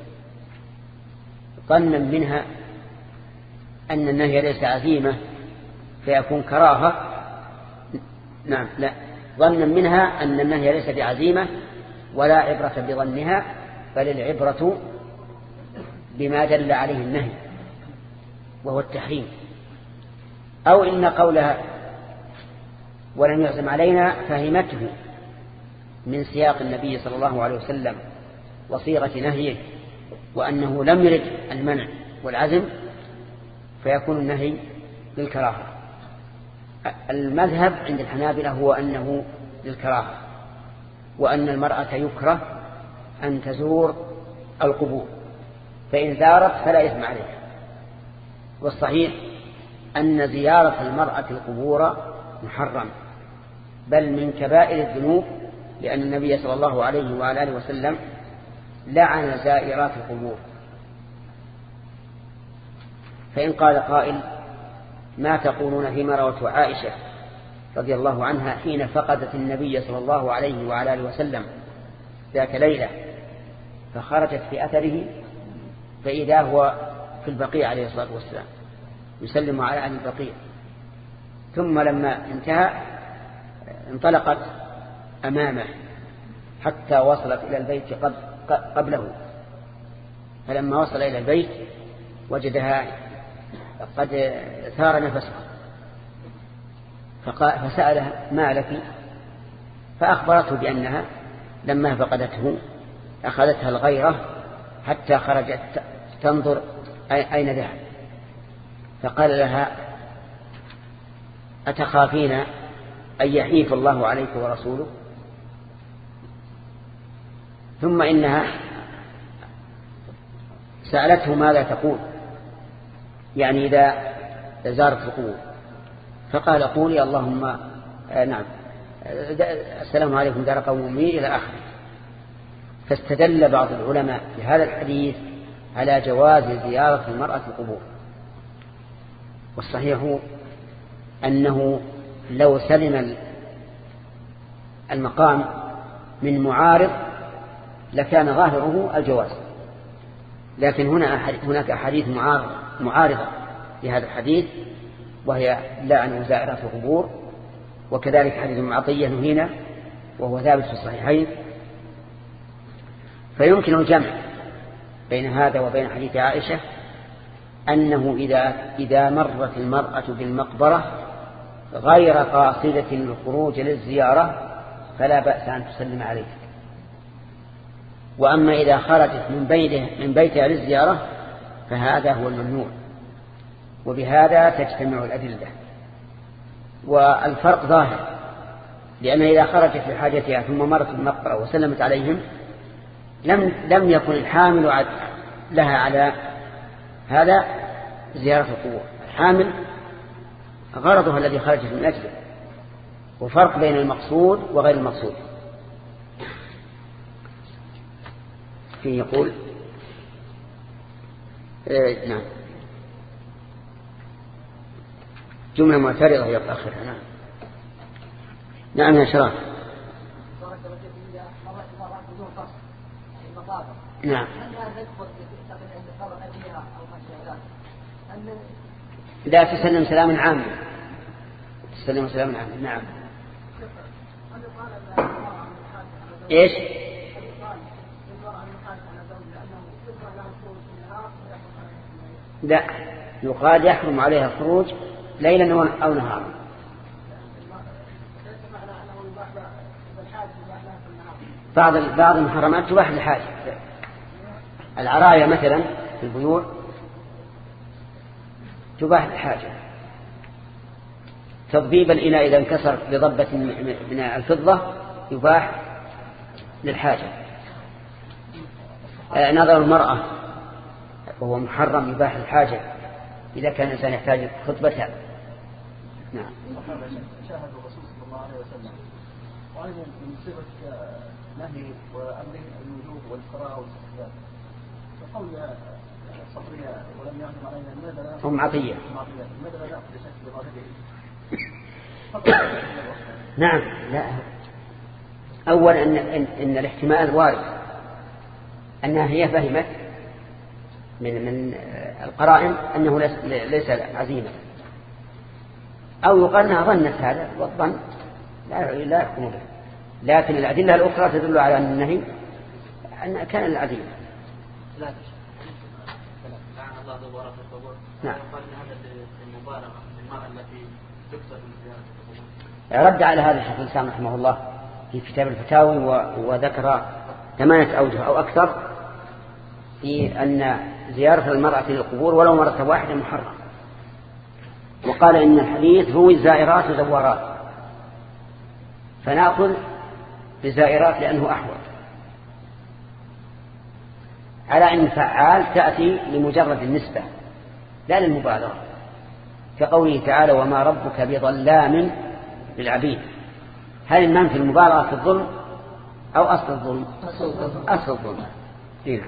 ظنا منها أن النهي ليس عزيمة فيكون كراهة؟ نعم، لا، ظنا منها أن النهي ليس بعزيمة ولا عبرة بظنها، بل العبرة بما دل عليه النهي وهو التحريم. أو إن قولها ولم يعزم علينا فهمته من سياق النبي صلى الله عليه وسلم وصيغة نهيه وأنه لم يرد المنع والعزم فيكون النهي للكراهة. المذهب عند الحنابلة هو أنه للكراهة، وأن المرأة يكره أن تزور القبور، فإن زارت فلا إثم عليها. والصحيح أن زيارة المرأة القبور محرم بل من كبائر الذنوب، لأن النبي صلى الله عليه وعلى آله وسلم لعن زائرات القبور. فإن قال قائل ما تقولون فيما روته عائشة رضي الله عنها حين فقدت النبي صلى الله عليه وعلى آله وسلم ذات ليلة فخرجت في أثره فإذا هو في البقيع عليه الصلاة والسلام يسلم على أهل البقيع، ثم لما انتهى انطلقت أمامه حتى وصلت إلى البيت قبله، فلما وصل إلى البيت وجدها قد ثار نفسها فقال فسألها ما لك؟ فأخبرته بأنها لما فقدته أخذتها الغيرة حتى خرجت تنظر أين ذهب. فقال لها أتخافين أن يحيف الله عليك ورسوله؟ ثم إنها سألته ماذا تقول، يعني إذا زارت القبور، فقال قولي اللهم آه نعم السلام عليكم دار قوم مؤمنين إلى آخره. فاستدل بعض العلماء في هذا الحديث على جواز زيارة المرأة القبور، والصحيح أنه لو سلم المقام من معارض لكان ظاهره الجواز، لكن هنا هناك أحاديث معارضة لهذا الحديث، وهي لا عن زائرات القبور، وكذلك حديث معطية نهينا وهو ثابت في الصحيحين. فيمكن الجمع بين هذا وبين حديث عائشة أنه إذا, إذا مرت المرأة بالمقبرة غير قاصدة الخروج للزيارة فلا بأس أن تسلم عليه، وأما إذا خرجت من بيته من بيتها للزيارة فهذا هو الممنوع. وبهذا تجتمع الأدلة، والفرق ظاهر، لأن إذا خرجت لحاجتها ثم مرت بالمقبرة وسلمت عليهم لم لم يكن الحامل لها على هذا زيارة القبور، الحامل غرضها الذي خرجت من أجله، وفرق بين المقصود وغير المقصود. فيه يقول إيه نعم جملة معترضة يتأخرها. نعم نعم يا شراف. نعم لا تسلم سلاما عاما، تسلم سلاما عاما. نعم ايش؟ لا يقال يحرم عليها الخروج ليلا أو نهارا. بعض بعض المحرمات تباح للحاجة، العرايا مثلا في البيوع تباح للحاجة، تضبيب الإناء إذا انكسر بضبة من الفضة يباح للحاجة، نظر المرأة وهو محرم يباح للحاجة إذا كان الإنسان يحتاج خطبتها. نعم. شاهد الرسول صلى الله عليه وسلم، وأيضا من صيغة نهي وأمره الوجوب والقراءة والاستحباب، فقول صبرية ولم يعلم علينا لماذا لا هم عطية لماذا لا نأخذ شكل ظاهره؟ نعم لا أول أن, إن, إن الاحتمال وارد أنها هي فهمت من من القرائن أنه ليس عزيمة، أو يقال أنها ظنت هذا، والظن لا لا يحكم به، لكن الأدلة الأخرى تدل على أن النهي أن كان العزيمة. لا لعن الله زوارة القبور. نعم. قال هذا المبالغة المرأة التي تكثر من زيارة القبور. رد على هذا الشيخ الإسلام رحمه الله في كتاب الفتاوي وذكر ثمانية أوجه أو أكثر في أن زيارة المرأة للقبور ولو مرة واحدة محرم، وقال إن الحديث روي الزائرات وزوارات، فنأخذ بالزائرات لأنه أحوط، على أن فعال تأتي لمجرد النسبة لا للمبالغة، كقوله تعالى وما ربك بظلام للعبيد. هل المنع في المبالغة في الظلم أو أصل الظلم؟ أصل الظلم. هنا.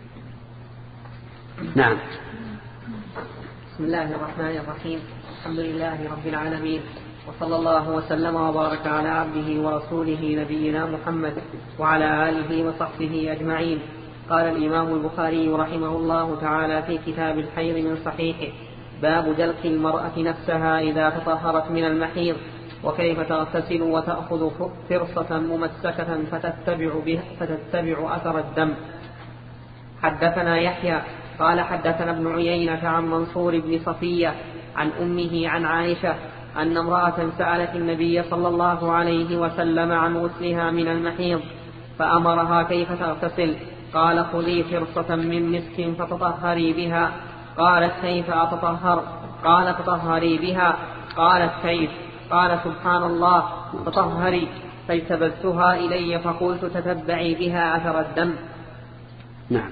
نعم. بسم الله الرحمن الرحيم، الحمد لله رب العالمين، وصلى الله وسلم وبارك على عبده ورسوله نبينا محمد وعلى آله وصحبه أجمعين. قال الإمام البخاري رحمه الله تعالى في كتاب الحيض من صحيحه: باب دلك المرأة نفسها إذا تطهرت من المحيض، وكيف تغتسل وتأخذ فرصة ممسكة فتتبع, بها فتتبع أثر الدم. حدثنا يحيى قال حدثنا ابن عيينة عن منصور بن صفية عن أمه عن عائشة أن امرأة سألت النبي صلى الله عليه وسلم عن غسلها من المحيض فأمرها كيف تغتسل. قال خذي فرصة من مسك فتطهري بها. قالت كيف أتطهر؟ قال تطهري بها. قالت كيف؟ قال سبحان الله تطهري. فاجتبذتها إلي فقلت تتبعي بها أثر الدم. نعم.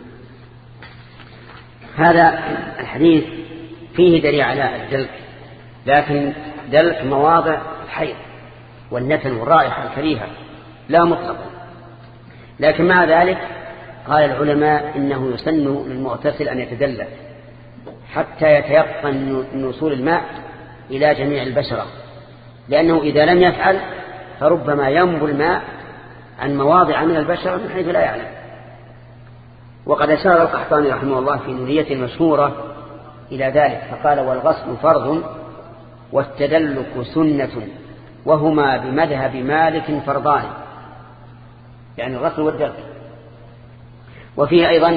هذا الحديث فيه دليل على الدلك، لكن دلك مواضع الحيض والنتن والرائحة الكريهة لا مطلقا. لكن مع ذلك قال العلماء إنه يسن للمغتسل أن يتدلك حتى يتيقن من وصول الماء إلى جميع البشرة، لأنه إذا لم يفعل فربما ينبو الماء عن مواضع من البشرة من حيث لا يعلم. وقد أشار القحطاني رحمه الله في نونية مشهورة إلى ذلك فقال والغسل فرض والتدلك سنة وهما بمذهب مالك فرضان، يعني الغسل والدلك. وفيه أيضا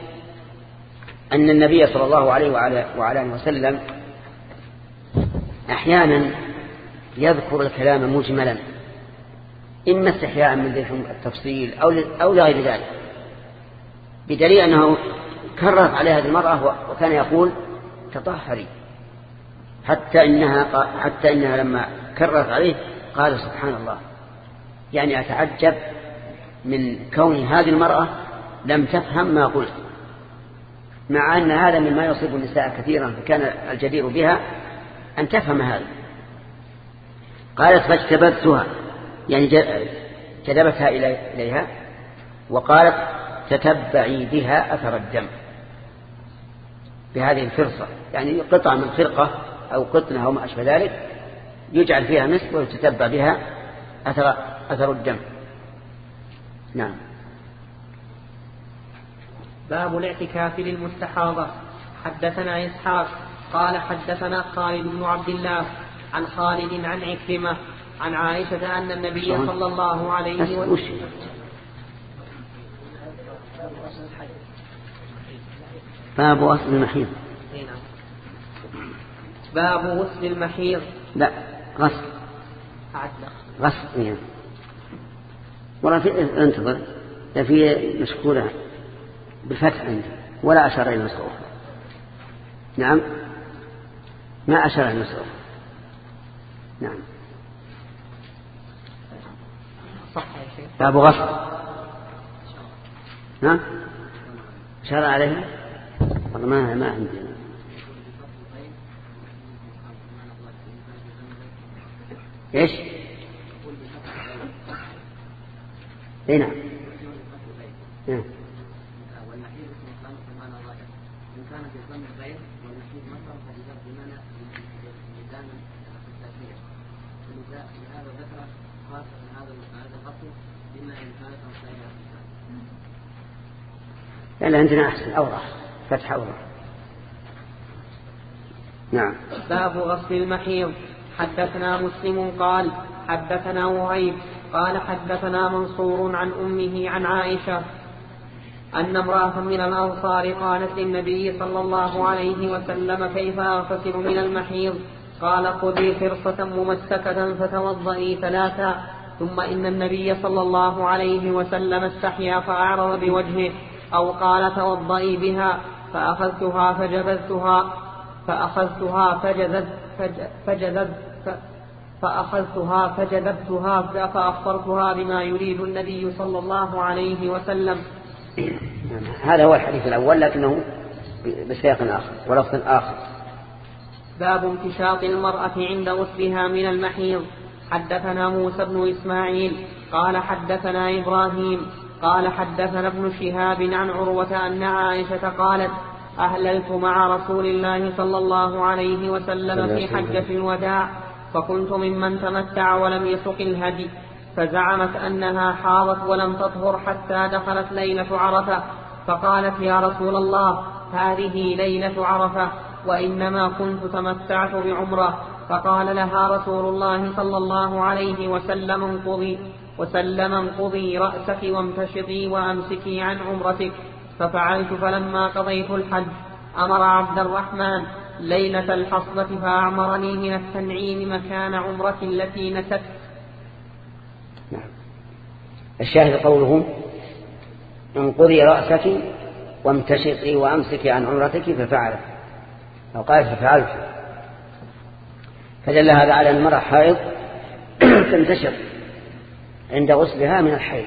أن النبي صلى الله عليه وعلى آله وسلم أحيانا يذكر الكلام مجملا، إما استحياء من ذلك التفصيل أو لغير ذلك، بدليل أنه كرر على هذه المرأة وكان يقول تطهري، حتى إنها, حتى إنها لما كررت عليه قال سبحان الله. يعني أتعجب من كون هذه المرأة لم تفهم ما قلت، مع أن هذا مما يصيب النساء كثيرا، فكان الجدير بها أن تفهم هذا. قالت فاجتبذتها، يعني جذبتها إليها، وقالت تتبعي بها أثر الدم بهذه الفرصة، يعني قطعة من فرقة أو قطنة أو ما أشبه ذلك يجعل فيها مسك ويتتبع بها أثر, أثر الدم. نعم. باب الاعتكاف للمستحاضة. حدثنا إسحاق قال حدثنا خالد بن عبد الله عن خالد عن عكرمة عن عائشة أن النبي صلى الله عليه وسلم باب غسل المحيض. باب غسل المحيض. لا غسل غسل يعني. ولا في انتظر لا في مشكولة بالفتح عنده ولا أشار إلى المسؤول. نعم ما أشار إلى المسؤول. نعم. باب غسل. نعم أشار عليها والله ما ما عندي. ايش؟ اي نعم. نعم. والمحيض اسمه بمعنى ظاهر، إن كان في ظن الغير والمحيض مصر فإذا بمعنى ميزان التسمية. لهذا ذكر خاصة هذا هذا الفصل بما إن كانت مصيرة. لأن عندنا أحسن أوضح فتح أوضح. نعم. باب غسل المحيض. حدثنا مسلم قال حدثنا وهيب قال حدثنا منصور عن أمه عن عائشة أن امرأة من الأنصار قالت للنبي صلى الله عليه وسلم كيف أغتسل من المحيض؟ قال خذي فرصة ممسكة فتوضئي ثلاثا. ثم إن النبي صلى الله عليه وسلم استحيا فأعرض بوجهه أو قال توضئي بها، فأخذتها فجبذتها فأخذتها فجذب فجذب فأخذتها فجذبتها فأخبرتها بما يريد النبي صلى الله عليه وسلم. هذا هو الحديث الأول لكنه بسياق آخر ولفظ آخر. باب امتشاط المرأة عند غسلها من المحيض. حدثنا موسى بن إسماعيل قال حدثنا إبراهيم قال حدثنا ابن شهاب عن عروة أن عائشة قالت أهللت مع رسول الله صلى الله عليه وسلم في حجة الوداع، فكنت ممن تمتع ولم يسق الهدي، فزعمت أنها حاضت ولم تطهر حتى دخلت ليلة عرفة، فقالت يا رسول الله هذه ليلة عرفة وإنما كنت تمتعت بعمرة. فقال لها رسول الله صلى الله عليه وسلم انقضي وسلم انقضي رأسك وامتشطي وأمسكي عن عمرتك. ففعلت، فلما قضيت الحج أمر عبد الرحمن ليلة الحصبة فأعمرني من التنعيم مكان عمرة التي نسكت. نعم. الشاهد قوله انقضي رأسك وامتشطي وأمسكي عن عمرتك ففعلت، أو قال ففعلت، فدل هذا على أن المرأة حائض تنتشر عند غسلها من الحيض.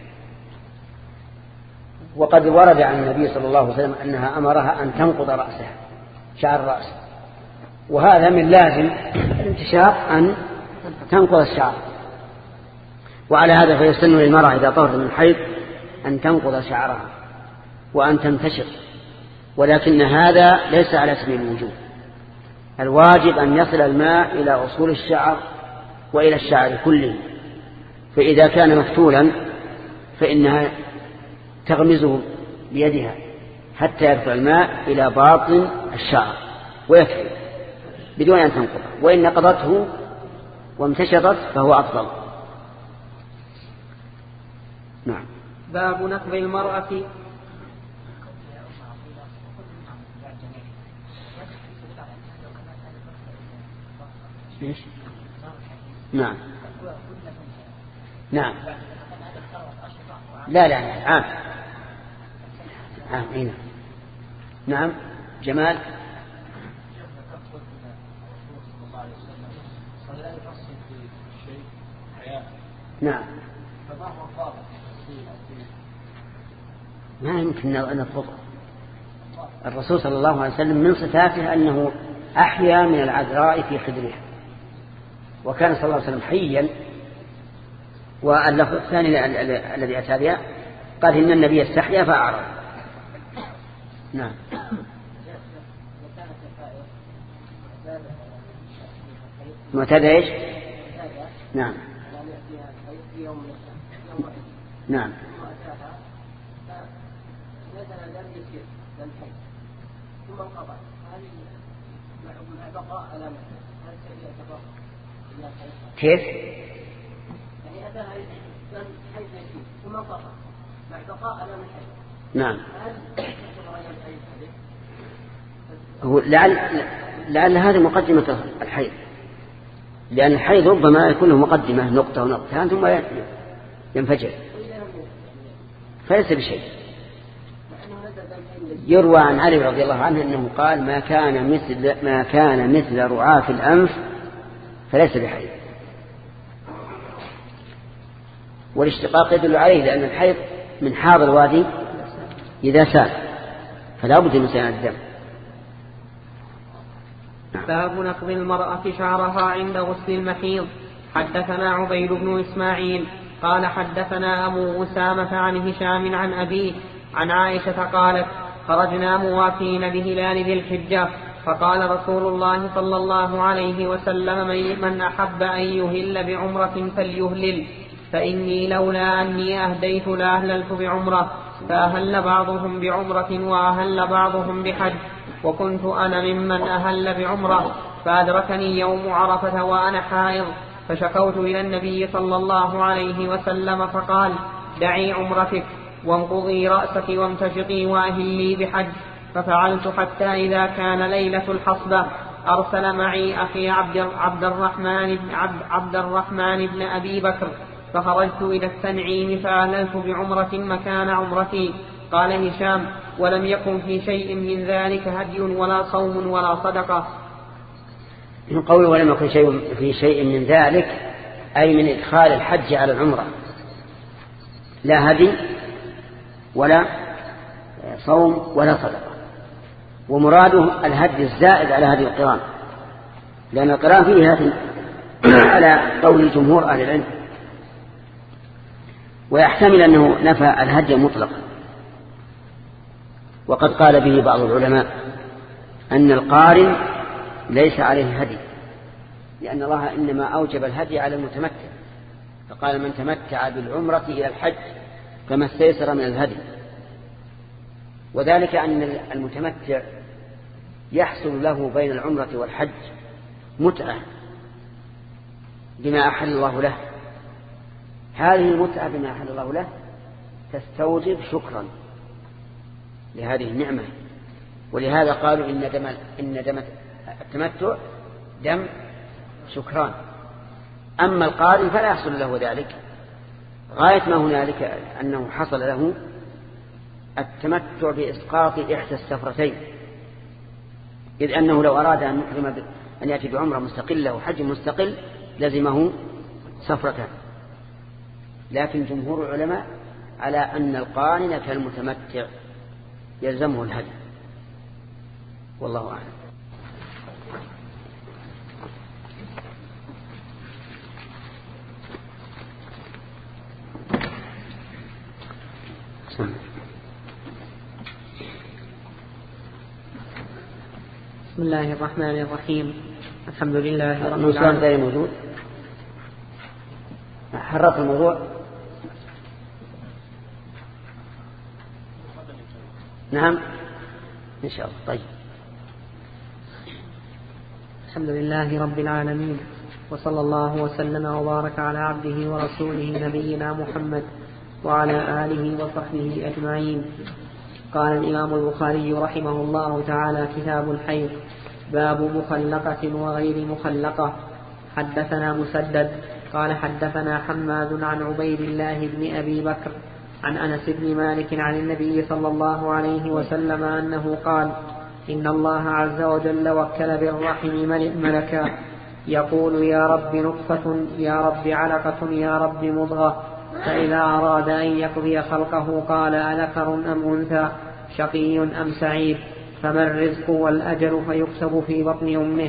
وقد ورد عن النبي صلى الله عليه وسلم أنها أمرها أن تنقض رأسها شعر الرأس، وهذا من لازم الانتشاط أن تنقض الشعر. وعلى هذا فيسن للمرأة إذا طهرت من الحيض أن تنقض شعرها وأن تنتشر، ولكن هذا ليس على سبيل الوجوب. الواجب أن يصل الماء إلى أصول الشعر وإلى الشعر كله، فإذا كان مفتولا فإنها تغمزه بيدها حتى يرفع الماء إلى باطن الشعر ويكفي بدون أن تنقضه، وإن نقضته وامتشطت فهو أفضل. نعم. باب نقض المرأة. نعم نعم لا لا عام عام هنا. نعم جمال. نعم ما يمكن أن نضبطه. الرسول صلى الله عليه وسلم من صفاته أنه أحيا من العذراء في خدرها، وكان صلى الله عليه وسلم حيا. واللفظ الثاني الذي أتى بها قال إن النبي استحيا فأعرض. نعم. معتاد ايش؟ نعم نعم كيف؟ نعم. هو لعل لعل هذه مقدمة الحيض، لأن الحيض ربما يكون له مقدمة نقطة ونقطة ثم ينفجر فليس بشيء. يروى عن علي رضي الله عنه أنه قال ما كان مثل ما كان مثل رعاة الأنف فليس بحيض، والاشتقاق يدل عليه لأن الحيض من حاضر الوادي إذا سال فلا بد من سيان الدم. باب نقض المرأة شعرها عند غسل المحيض. حدثنا عبيد بن إسماعيل قال حدثنا أبو أسامة عن هشام عن أبيه عن عائشة قالت خرجنا موافين بهلال ذي الحجة فقال رسول الله صلى الله عليه وسلم من أحب أن يهل بعمرة فليهلل، فإني لولا أني أهديت لأهللت بعمرة، فأهل بعضهم بعمرة وأهل بعضهم بحج، وكنت أنا ممن أهل بعمرة، فأدركني يوم عرفة وأنا حائض، فشكوت إلى النبي صلى الله عليه وسلم فقال دعي عمرتك وانقضي رأسك وامتشطي وأهلي بحج. ففعلت حتى إذا كان ليلة الحصبة أرسل معي أخي عبد, عبد, الرحمن بن عبد, عبد الرحمن بن أبي بكر، فخرجت إلى التنعيم فأهللت بعمرة مكان عمرتي. قال هشام ولم يكن في شيء من ذلك هدي ولا صوم ولا صدقة. من قوله ولم يكن شيء في شيء من ذلك أي من إدخال الحج على العمرة، لا هدي ولا صوم ولا صدقة. ومراده الهدي الزائد على هدي القران، لأن القران فيه هدي على قول الجمهور أهل العلم، ويحتمل أنه نفى الهدي مطلقا. وقد قال به بعض العلماء أن القارن ليس عليه هدي، لأن الله إنما أوجب الهدي على المتمتع، فقال من تمتع بالعمرة إلى الحج فما استيسر من الهدي. وذلك أن المتمتع يحصل له بين العمرة والحج متعة بما أحل الله له. هذه المتعة بما أحل الله له تستوجب شكرا لهذه النعمة، ولهذا قالوا إن دم, إن دم التمتع دم شكران. أما القارن فلا يحصل له ذلك، غاية ما هنالك أنه حصل له التمتع بإسقاط إحدى السفرتين، إذ أنه لو أراد أن يحرم أن يأتي بعمرة مستقلة وحج مستقل لزمه سفرتان. لكن جمهور العلماء على أن القارن كالمتمتع يلزمه الهدي، والله أعلم. بسم الله الرحمن الرحيم. الحمد لله رب العالمين. غير موجود. حررت الموضوع. نعم إن شاء الله. طيب. الحمد لله رب العالمين، وصلى الله وسلم وبارك على عبده ورسوله نبينا محمد وعلى آله وصحبه أجمعين. قال الإمام البخاري رحمه الله تعالى: كتاب الحيض، باب مخلقة وغير مخلقة. حدثنا مسدد قال حدثنا حماد عن عبيد الله بن أبي بكر عن أنس بن مالك عن النبي صلى الله عليه وسلم أنه قال: إن الله عز وجل وكل بالرحم ملكا يقول: يا رب نطفة، يا رب علقة، يا رب مضغة. فإذا أراد أن يقضي خلقه قال: أذكر أم أنثى، شقي أم سعيد، فما الرزق والأجل فيكسب في بطن أمه.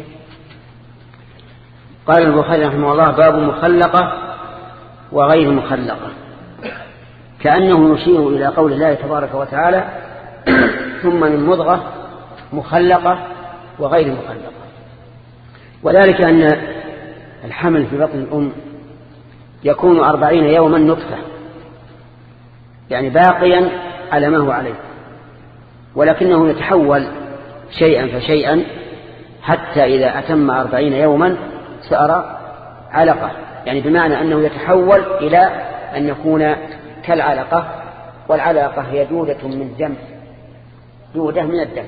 قال البخاري رحمه الله: باب مخلقة وغير مخلقة، كأنه يشير إلى قول الله تبارك وتعالى: ثم من مضغة مخلقة وغير مخلقة. وذلك أن الحمل في بطن الأم يكون أربعين يوما نطفة، يعني باقيا على ما هو عليه، ولكنه يتحول شيئا فشيئا حتى إذا أتم أربعين يوما صار علقة، يعني بمعنى أنه يتحول إلى أن يكون كالعلقة، والعلقة هي دودة من دم، دودة من الدم.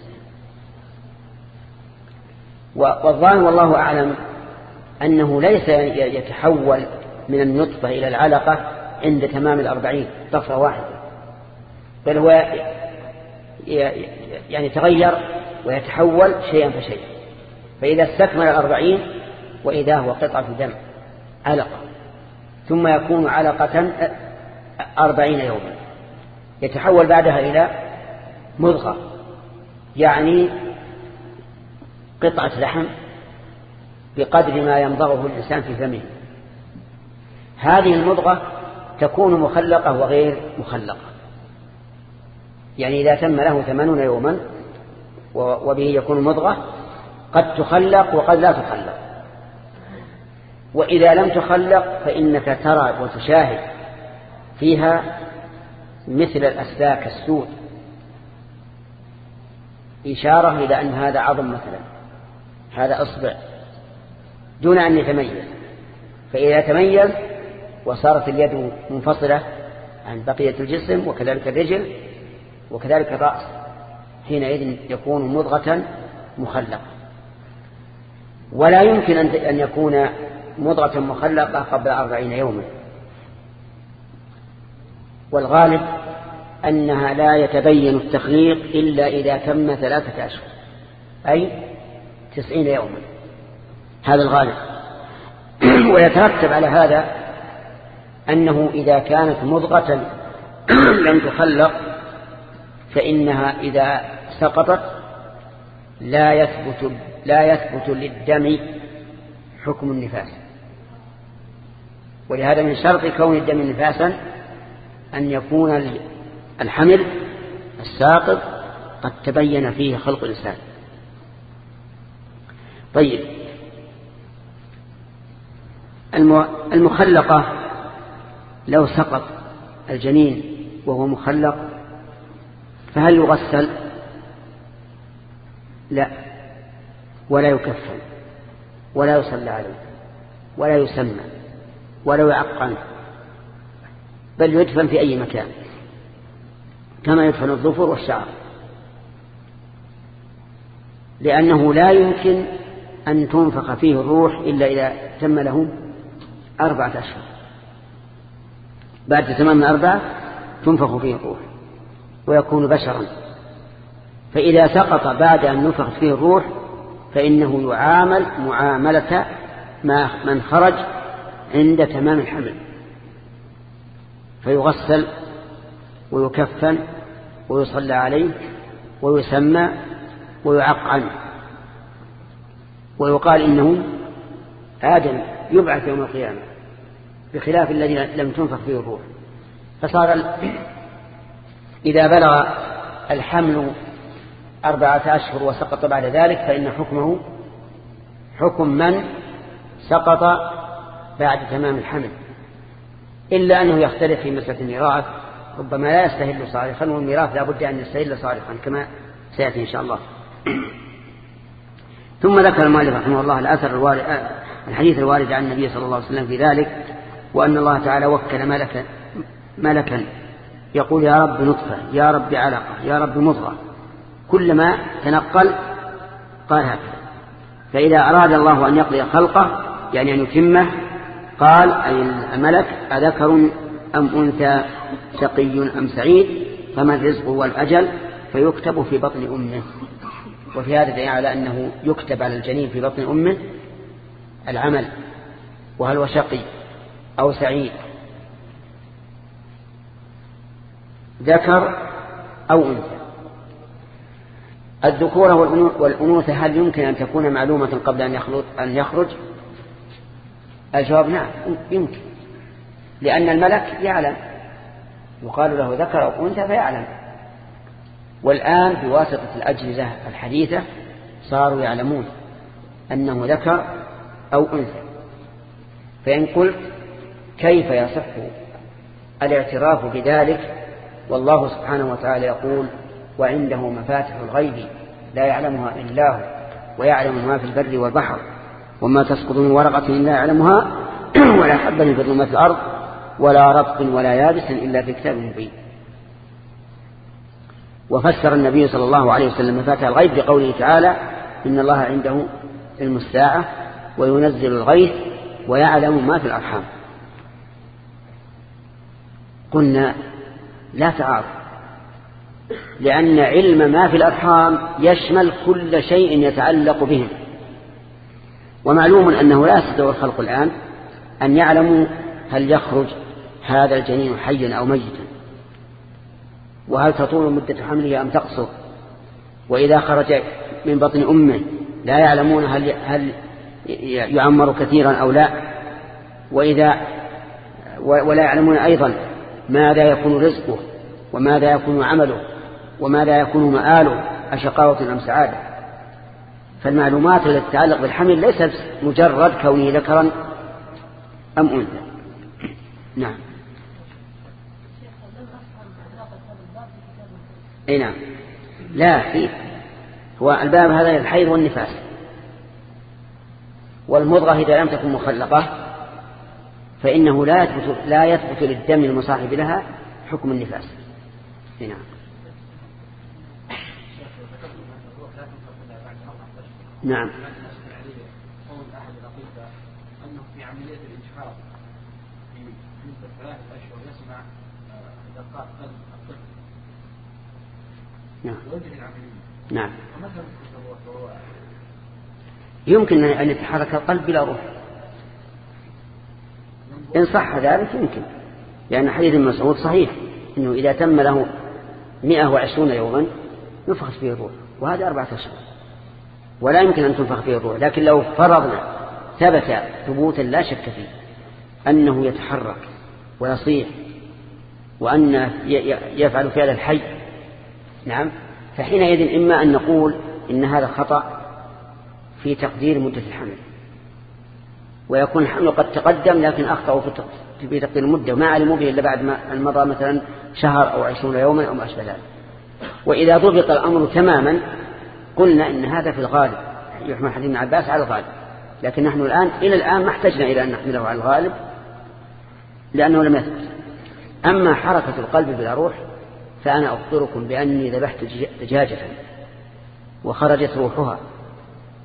والظاهر والله أعلم أنه ليس يتحول من النطفة إلى العلقة عند تمام الأربعين طفرة واحدة، بل هو يعني تغير ويتحول شيئا فشيئا، فإذا استكمل الأربعين وإذا هو قطعة دم علقة، ثم يكون علقة أربعين يوما، يتحول بعدها إلى مضغة، يعني قطعة لحم بقدر ما يمضغه الإنسان في فمه. هذه المضغة تكون مخلقة وغير مخلقة، يعني إذا تم له ثمانون يوما وبه يكون مضغة قد تخلق وقد لا تخلق. وإذا لم تخلق فإنك ترى وتشاهد فيها مثل الأسلاك السود، إشارة إلى أن هذا عظم مثلا، هذا أصبع، دون أن يتميز. فإذا تميز وصارت اليد منفصلة عن بقية الجسم، وكذلك الرجل وكذلك الرأس، حينئذ يكون مضغة مخلقة. ولا يمكن أن يكون مضغة مخلقة قبل أربعين يوما، والغالب أنها لا يتبين التخليق إلا إذا تم ثلاثة أشهر، أي تسعين يوما، هذا الغالب. ويترتب على هذا أنه إذا كانت مضغة لم تخلق فإنها إذا سقطت لا يثبت لا يثبت للدم حكم النفاس. ولهذا من شرط كون الدم نفاسا أن يكون الحمل الساقط قد تبين فيه خلق الإنسان. طيب، المخلقة لو سقط الجنين وهو مخلق فهل يغسل؟ لا، ولا يكفن، ولا يصلى عليه، ولا يسمى، ولا يعقن، بل يدفن في أي مكان كما يدفن الظفر والشعر. لأنه لا يمكن أن تنفخ فيه الروح إلا إذا تم له أربعة أشهر. بعد تمام الأربعة تنفخ فيه الروح ويكون بشرا. فإذا سقط بعد أن نفخ فيه الروح فإنه يعامل معاملة ما من خرج عند تمام الحمل، فيغسل ويكفن ويصلى عليه ويسمى ويعق عنه، ويقال إنه آدم يبعث يوم القيامة، بخلاف الذي لم تنفخ فيه الروح. فصار إذا بلغ الحمل أربعة أشهر وسقط بعد ذلك فإن حكمه حكم من سقط بعد تمام الحمل، إلا أنه يختلف في مسألة الميراث، ربما لا يستهل صالحا، والميراث لا بد أن يستهل صالحا كما سيأتي إن شاء الله. ثم ذكر المؤلف رحمه الله الأثر الوارد الحديث الوارد عن النبي صلى الله عليه وسلم في ذلك، وأن الله تعالى وكل ملكا ملكا يقول يا رب نطفة، يا رب علقة، يا رب مضغة، كلما تنقل قال هكذا. فإذا أراد الله أن يقضي خلقه يعني أن يتمه قال أي الملك أذكر أم أنثى، شقي أم سعيد، فما الرزق والأجل، فيكتب في بطن أمه. وفي هذا دليل على أنه يكتب على الجنين في بطن أمه العمل، وهل هو شقي أو سعيد، ذكر أو أنثى. الذكورة والأنوثة هل يمكن أن تكون معلومة قبل أن يخرج؟ الجواب نعم يمكن، لأن الملك يعلم، يقال له ذكر أو أنثى فيعلم. والآن بواسطة الأجهزة الحديثة صاروا يعلمون أنه ذكر أو أنثى. فإن قلت كيف يصح الاعتراف بذلك والله سبحانه وتعالى يقول وعنده مفاتح الغيب لا يعلمها إلا هو ويعلم ما في البر والبحر وما تسقط من ورقة إلا يعلمها ولا حبة في ظلمات الأرض ولا رطب ولا يابس إلا في كتاب مبين. وفسر النبي صلى الله عليه وسلم مفاتح الغيب بقوله تعالى إن الله عنده علم الساعة وينزل الغيث ويعلم ما في الأرحام. قلنا لا تعارض، لأن علم ما في الأرحام يشمل كل شيء يتعلق بهم، ومعلوم أنه لا يستطيع الخلق الآن أن يعلموا هل يخرج هذا الجنين حيا أو ميتا، وهل تطول مدة حمله أم تقصر، وإذا خرج من بطن أمه لا يعلمون هل هل يعمر كثيرا أو لا، وإذا ولا يعلمون أيضا ماذا يكون رزقه وماذا يكون عمله وماذا يكون مآله، أشقاوة أم سعادة. فالمعلومات التي تتعلق بالحمل ليست مجرد كونه ذكرا أم أنثى. نعم. اي نعم. لا فيه هو الباب هذا الحيض والنفاس، والمضغة إذا لم تكن مخلقة فإنه لا يثبت لا يثبت للدم المصاحب لها حكم النفاس. اي نعم. نعم. أنه في عملية الإجحاف في مدة ثلاثة أشهر يسمع دقات قلب الطفل. نعم. وجه العملية. نعم. ومثلا يمكن أن يتحرك القلب بلا روح إن صح ذلك، يمكن، لأن حديث ابن مسعود صحيح إنه إذا تم له مئة وعشرون يوما ينفخ فيه الروح، وهذا أربعة أشهر ولا يمكن أن تنفخ فيه الروح. لكن لو فرضنا ثبت ثبوتا لا شك فيه أنه يتحرك ويصيح وأن يفعل فعل الحي، نعم، فحينئذ إما أن نقول إن هذا خطأ في تقدير مدة الحمل، ويكون الحمل قد تقدم لكن أخطأوا في تقدير المدة وما علموا به إلا بعد ما مضى مثلا شهر أو عشرون يوما أو ما أشبه ذلك. وإذا ضبط الأمر تماما قلنا إن هذا في الغالب يحمل حديث ابن عباس على الغالب، لكن نحن الآن إلى الآن ما احتجنا إلى أن نحمله على الغالب لأنه لم يثبت. أما حركة القلب بلا روح فأنا أخبركم بأني ذبحت دجاجة وخرجت روحها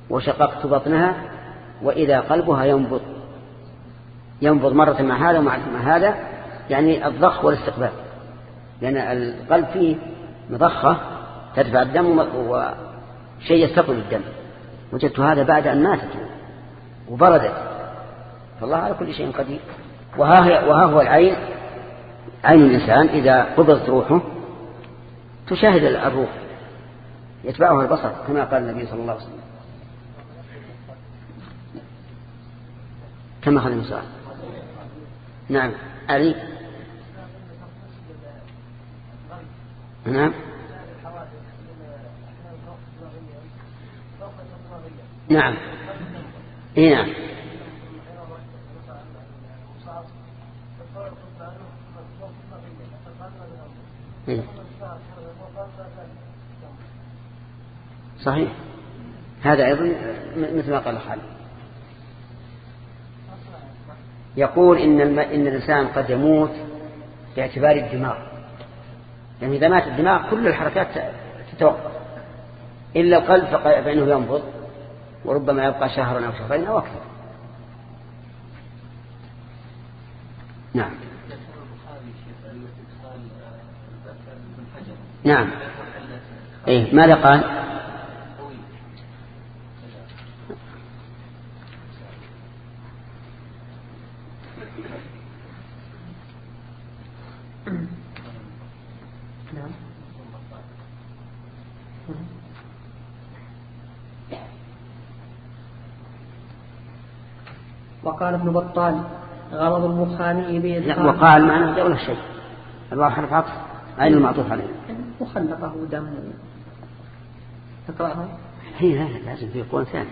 وشققت بطنها وإذا قلبها ينبض ينبض مرة مع هذا ومع هذا، يعني الضخ والاستقبال، لأن القلب فيه مضخة تدفع الدم وشيء يستقبل الدم. وجدت هذا بعد أن ماتت وبردت، فالله على كل شيء قدير. وها, وها هو العين، عين الإنسان إذا قبضت روحه تشاهد الروح يتبعها البصر كما قال النبي صلى الله عليه وسلم. كما قال المساء. نعم علي. نعم نعم اي نعم إيه؟ صحيح، هذا أيضا مثل ما قال خالد، يقول إن, الم... إن الإنسان قد يموت باعتبار الدماغ، يعني إذا مات الدماغ كل الحركات تتوقف إلا القلب فإنه ينبض، وربما يبقى شهرا أو شهرين أو أكثر. نعم نعم إيه ماذا قال؟ وقال ابن بطال غرض البخاري بإدخال. وقال معناه ولا شيء، الواو حرف عطف، أين المعطوف عليه؟ وخلقه دم. تقرأها؟ هي لازم في قول ثاني.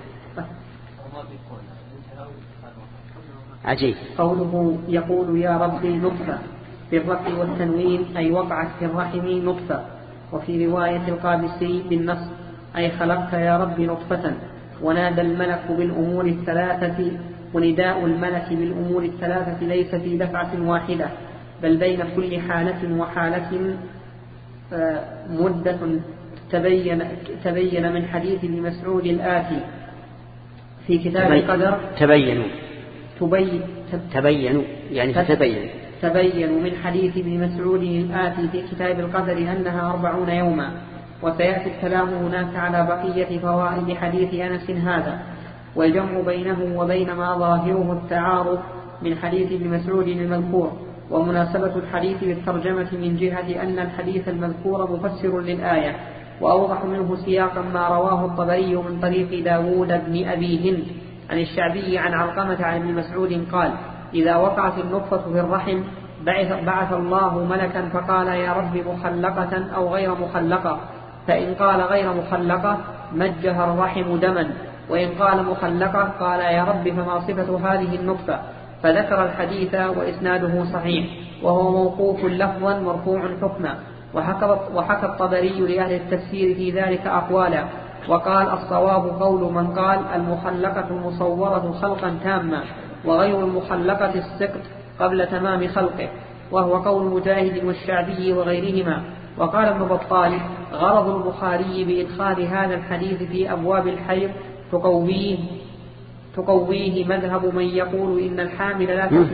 عجيب. قوله يقول يا ربي نطفة بالرفع والتنوين أي وقعت في الرحم نطفة. وفي رواية القادسي بالنص أي خلقت يا ربي نطفة. ونادى الملك بالأمور الثلاثة، ونداء الملك بالأمور الثلاثة ليس في دفعة واحدة بل بين كل حالة وحالة مدة تبين, تبين من حديث ابن مسعود الآتي في كتاب القدر. تبينوا تبين تبينوا يعني تبين تبينوا من حديث ابن مسعود الآتي في كتاب القدر أنها أربعون يوما. وسيأتي الكلام هناك على بقية فوائد حديث أنس هذا، والجمع بينه وبين ما ظاهره التعارض من حديث ابن مسعود المذكور، ومناسبة الحديث بالترجمة من جهة أن الحديث المذكور مفسر للآية، وأوضح منه سياقا ما رواه الطبري من طريق داود بن أبي هند عن الشعبي عن علقمة عن ابن مسعود قال إذا وقعت النطفة في الرحم بعث, بعث الله ملكا فقال يا رب مخلقة أو غير مخلقة، فإن قال غير مخلقة مجه الرحم دما، وإن قال مخلقة قال يا رب فما صفة هذه النطفة، فذكر الحديث وإسناده صحيح وهو موقوف لفظا مرفوع حكما. وحكى الطبري لأهل التفسير في ذلك أقوالا، وقال الصواب قول من قال المخلقة المصورة خلقا تاما، وغير المخلقة السقط قبل تمام خلقه، وهو قول مجاهد والشعبي وغيرهما. وقال ابن بطال غرض البخاري بإدخال هذا الحديث في أبواب الحيض تقويه, تقويه مذهب من يقول إن الحامل لا تحيض.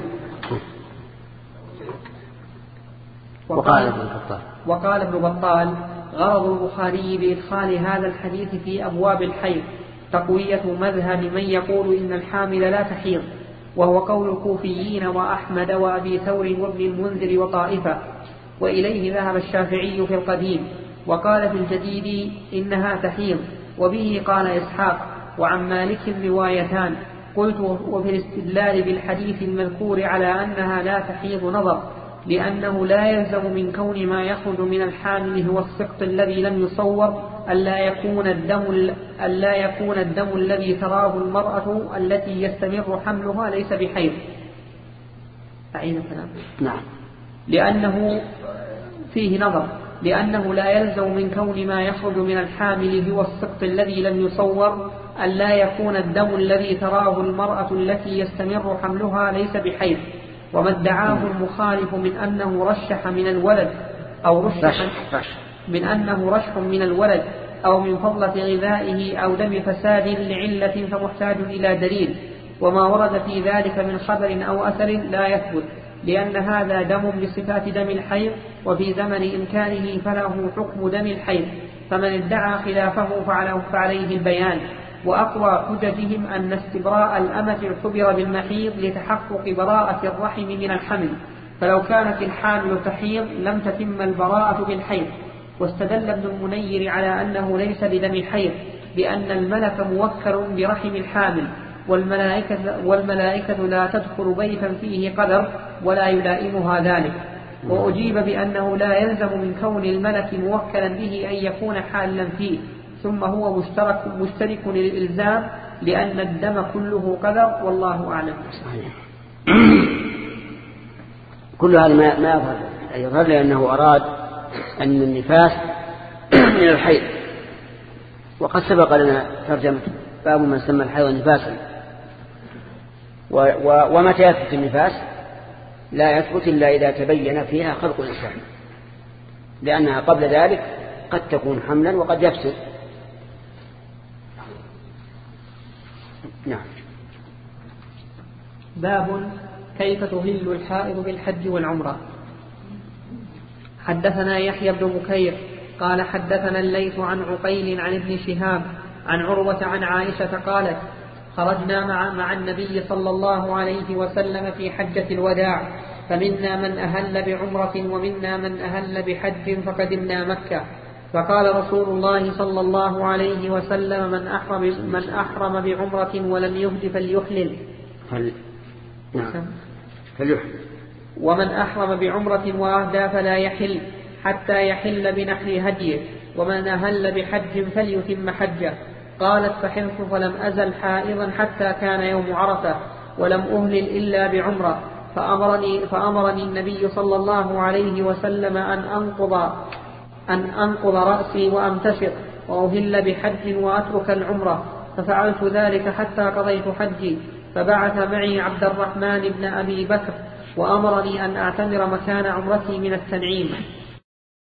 وقال, وقال ابن بطال غرض البخاري بإدخال هذا الحديث في أبواب الحيض تقوية مذهب من يقول إن الحامل لا تحيض، وهو قول الكوفيين وأحمد وأبي ثور وابن المنذر وطائفة، وإليه ذهب الشافعي في القديم، وقال في الجديد إنها تحيض، وبه قال إسحاق، وعن مالك روايتان. قلت وفي الاستدلال بالحديث المذكور على أنها لا تحيض نظر، لأنه لا يلزم من كون ما يخرج من الحامل هو السقط الذي لم يصور ألا يكون الدم, ألا يكون الدم الذي تراه المرأة التي يستمر حملها ليس بحيض. أعيد الكلام. نعم. لأنه فيه نظر، لأنه لا يلزم من كون ما يخرج من الحامل هو السقط الذي لم يصور ألا يكون الدم الذي تراه المرأة التي يستمر حملها ليس بحيض. وما ادعاه المخالف من أنه رشح من الولد أو رشح من أنه رشح من الولد أو من فضلة غذائه أو دم فساد لعلة فمحتاج إلى دليل، وما ورد في ذلك من خبر أو أثر لا يثبت، لأن هذا دم بصفات دم الحيض، وفي زمن إمكانه فله حكم دم الحيض، فمن ادعى خلافه فعليه البيان. وأقوى حججهم أن استبراء الأمة اعتبر بالمحيض لتحقق براءة الرحم من الحمل، فلو كانت الحامل تحيض لم تتم البراءة بالحيض. واستدل ابن المنير على أنه ليس بدم حيض بأن الملك موكل برحم الحامل، والملائكة, والملائكة لا تدخل بيتا فيه قدر ولا يلائمها ذلك. وأجيب بأنه لا يلزم من كون الملك موكلا به أن يكون حالا فيه، ثم هو مشترك, مشترك للإلزام لأن الدم كله قدر، والله أعلم. صحيح. كل هذا ما ما يظهر يظهر لأنه أراد أن النفاس من الحيض، وقد سبق لنا ترجمة باب من سمى الحيض نفاسا. ومتى يثبت النفاس؟ لا يثبت إلا إذا تبين فيها خلق الإنسان، لأنها قبل ذلك قد تكون حملا وقد يفسد. نعم. باب كيف تهل الحائض بالحج والعمرة. حدثنا يحيى بن بكير قال حدثنا الليث عن عقيل عن ابن شهاب عن عروة عن عائشة قالت خرجنا مع, مع النبي صلى الله عليه وسلم في حجة الوداع، فمنا من أهل بعمرة ومنا من أهل بحج فقدمنا مكة، فقال رسول الله صلى الله عليه وسلم من أحرم, من أحرم بعمرة ولم يهد فليحلل فل... نعم. فليحلل، ومن أحرم بعمرة وأهدى فلا يحل حتى يحل بنحر هديه، ومن أهل بحج فليتم حجه. قالت فحرت فلم أزل حائضا حتى كان يوم عرفة ولم أهلل إلا بعمرة، فأمرني, فأمرني النبي صلى الله عليه وسلم أن أنقض, أن أنقض رأسي وأمتشط وأهل بحج وأترك العمرة، ففعلت ذلك حتى قضيت حجي. فبعث معي عبد الرحمن بن أبي بكر وأمرني أن أعتمر مكان عمرتي من التنعيم.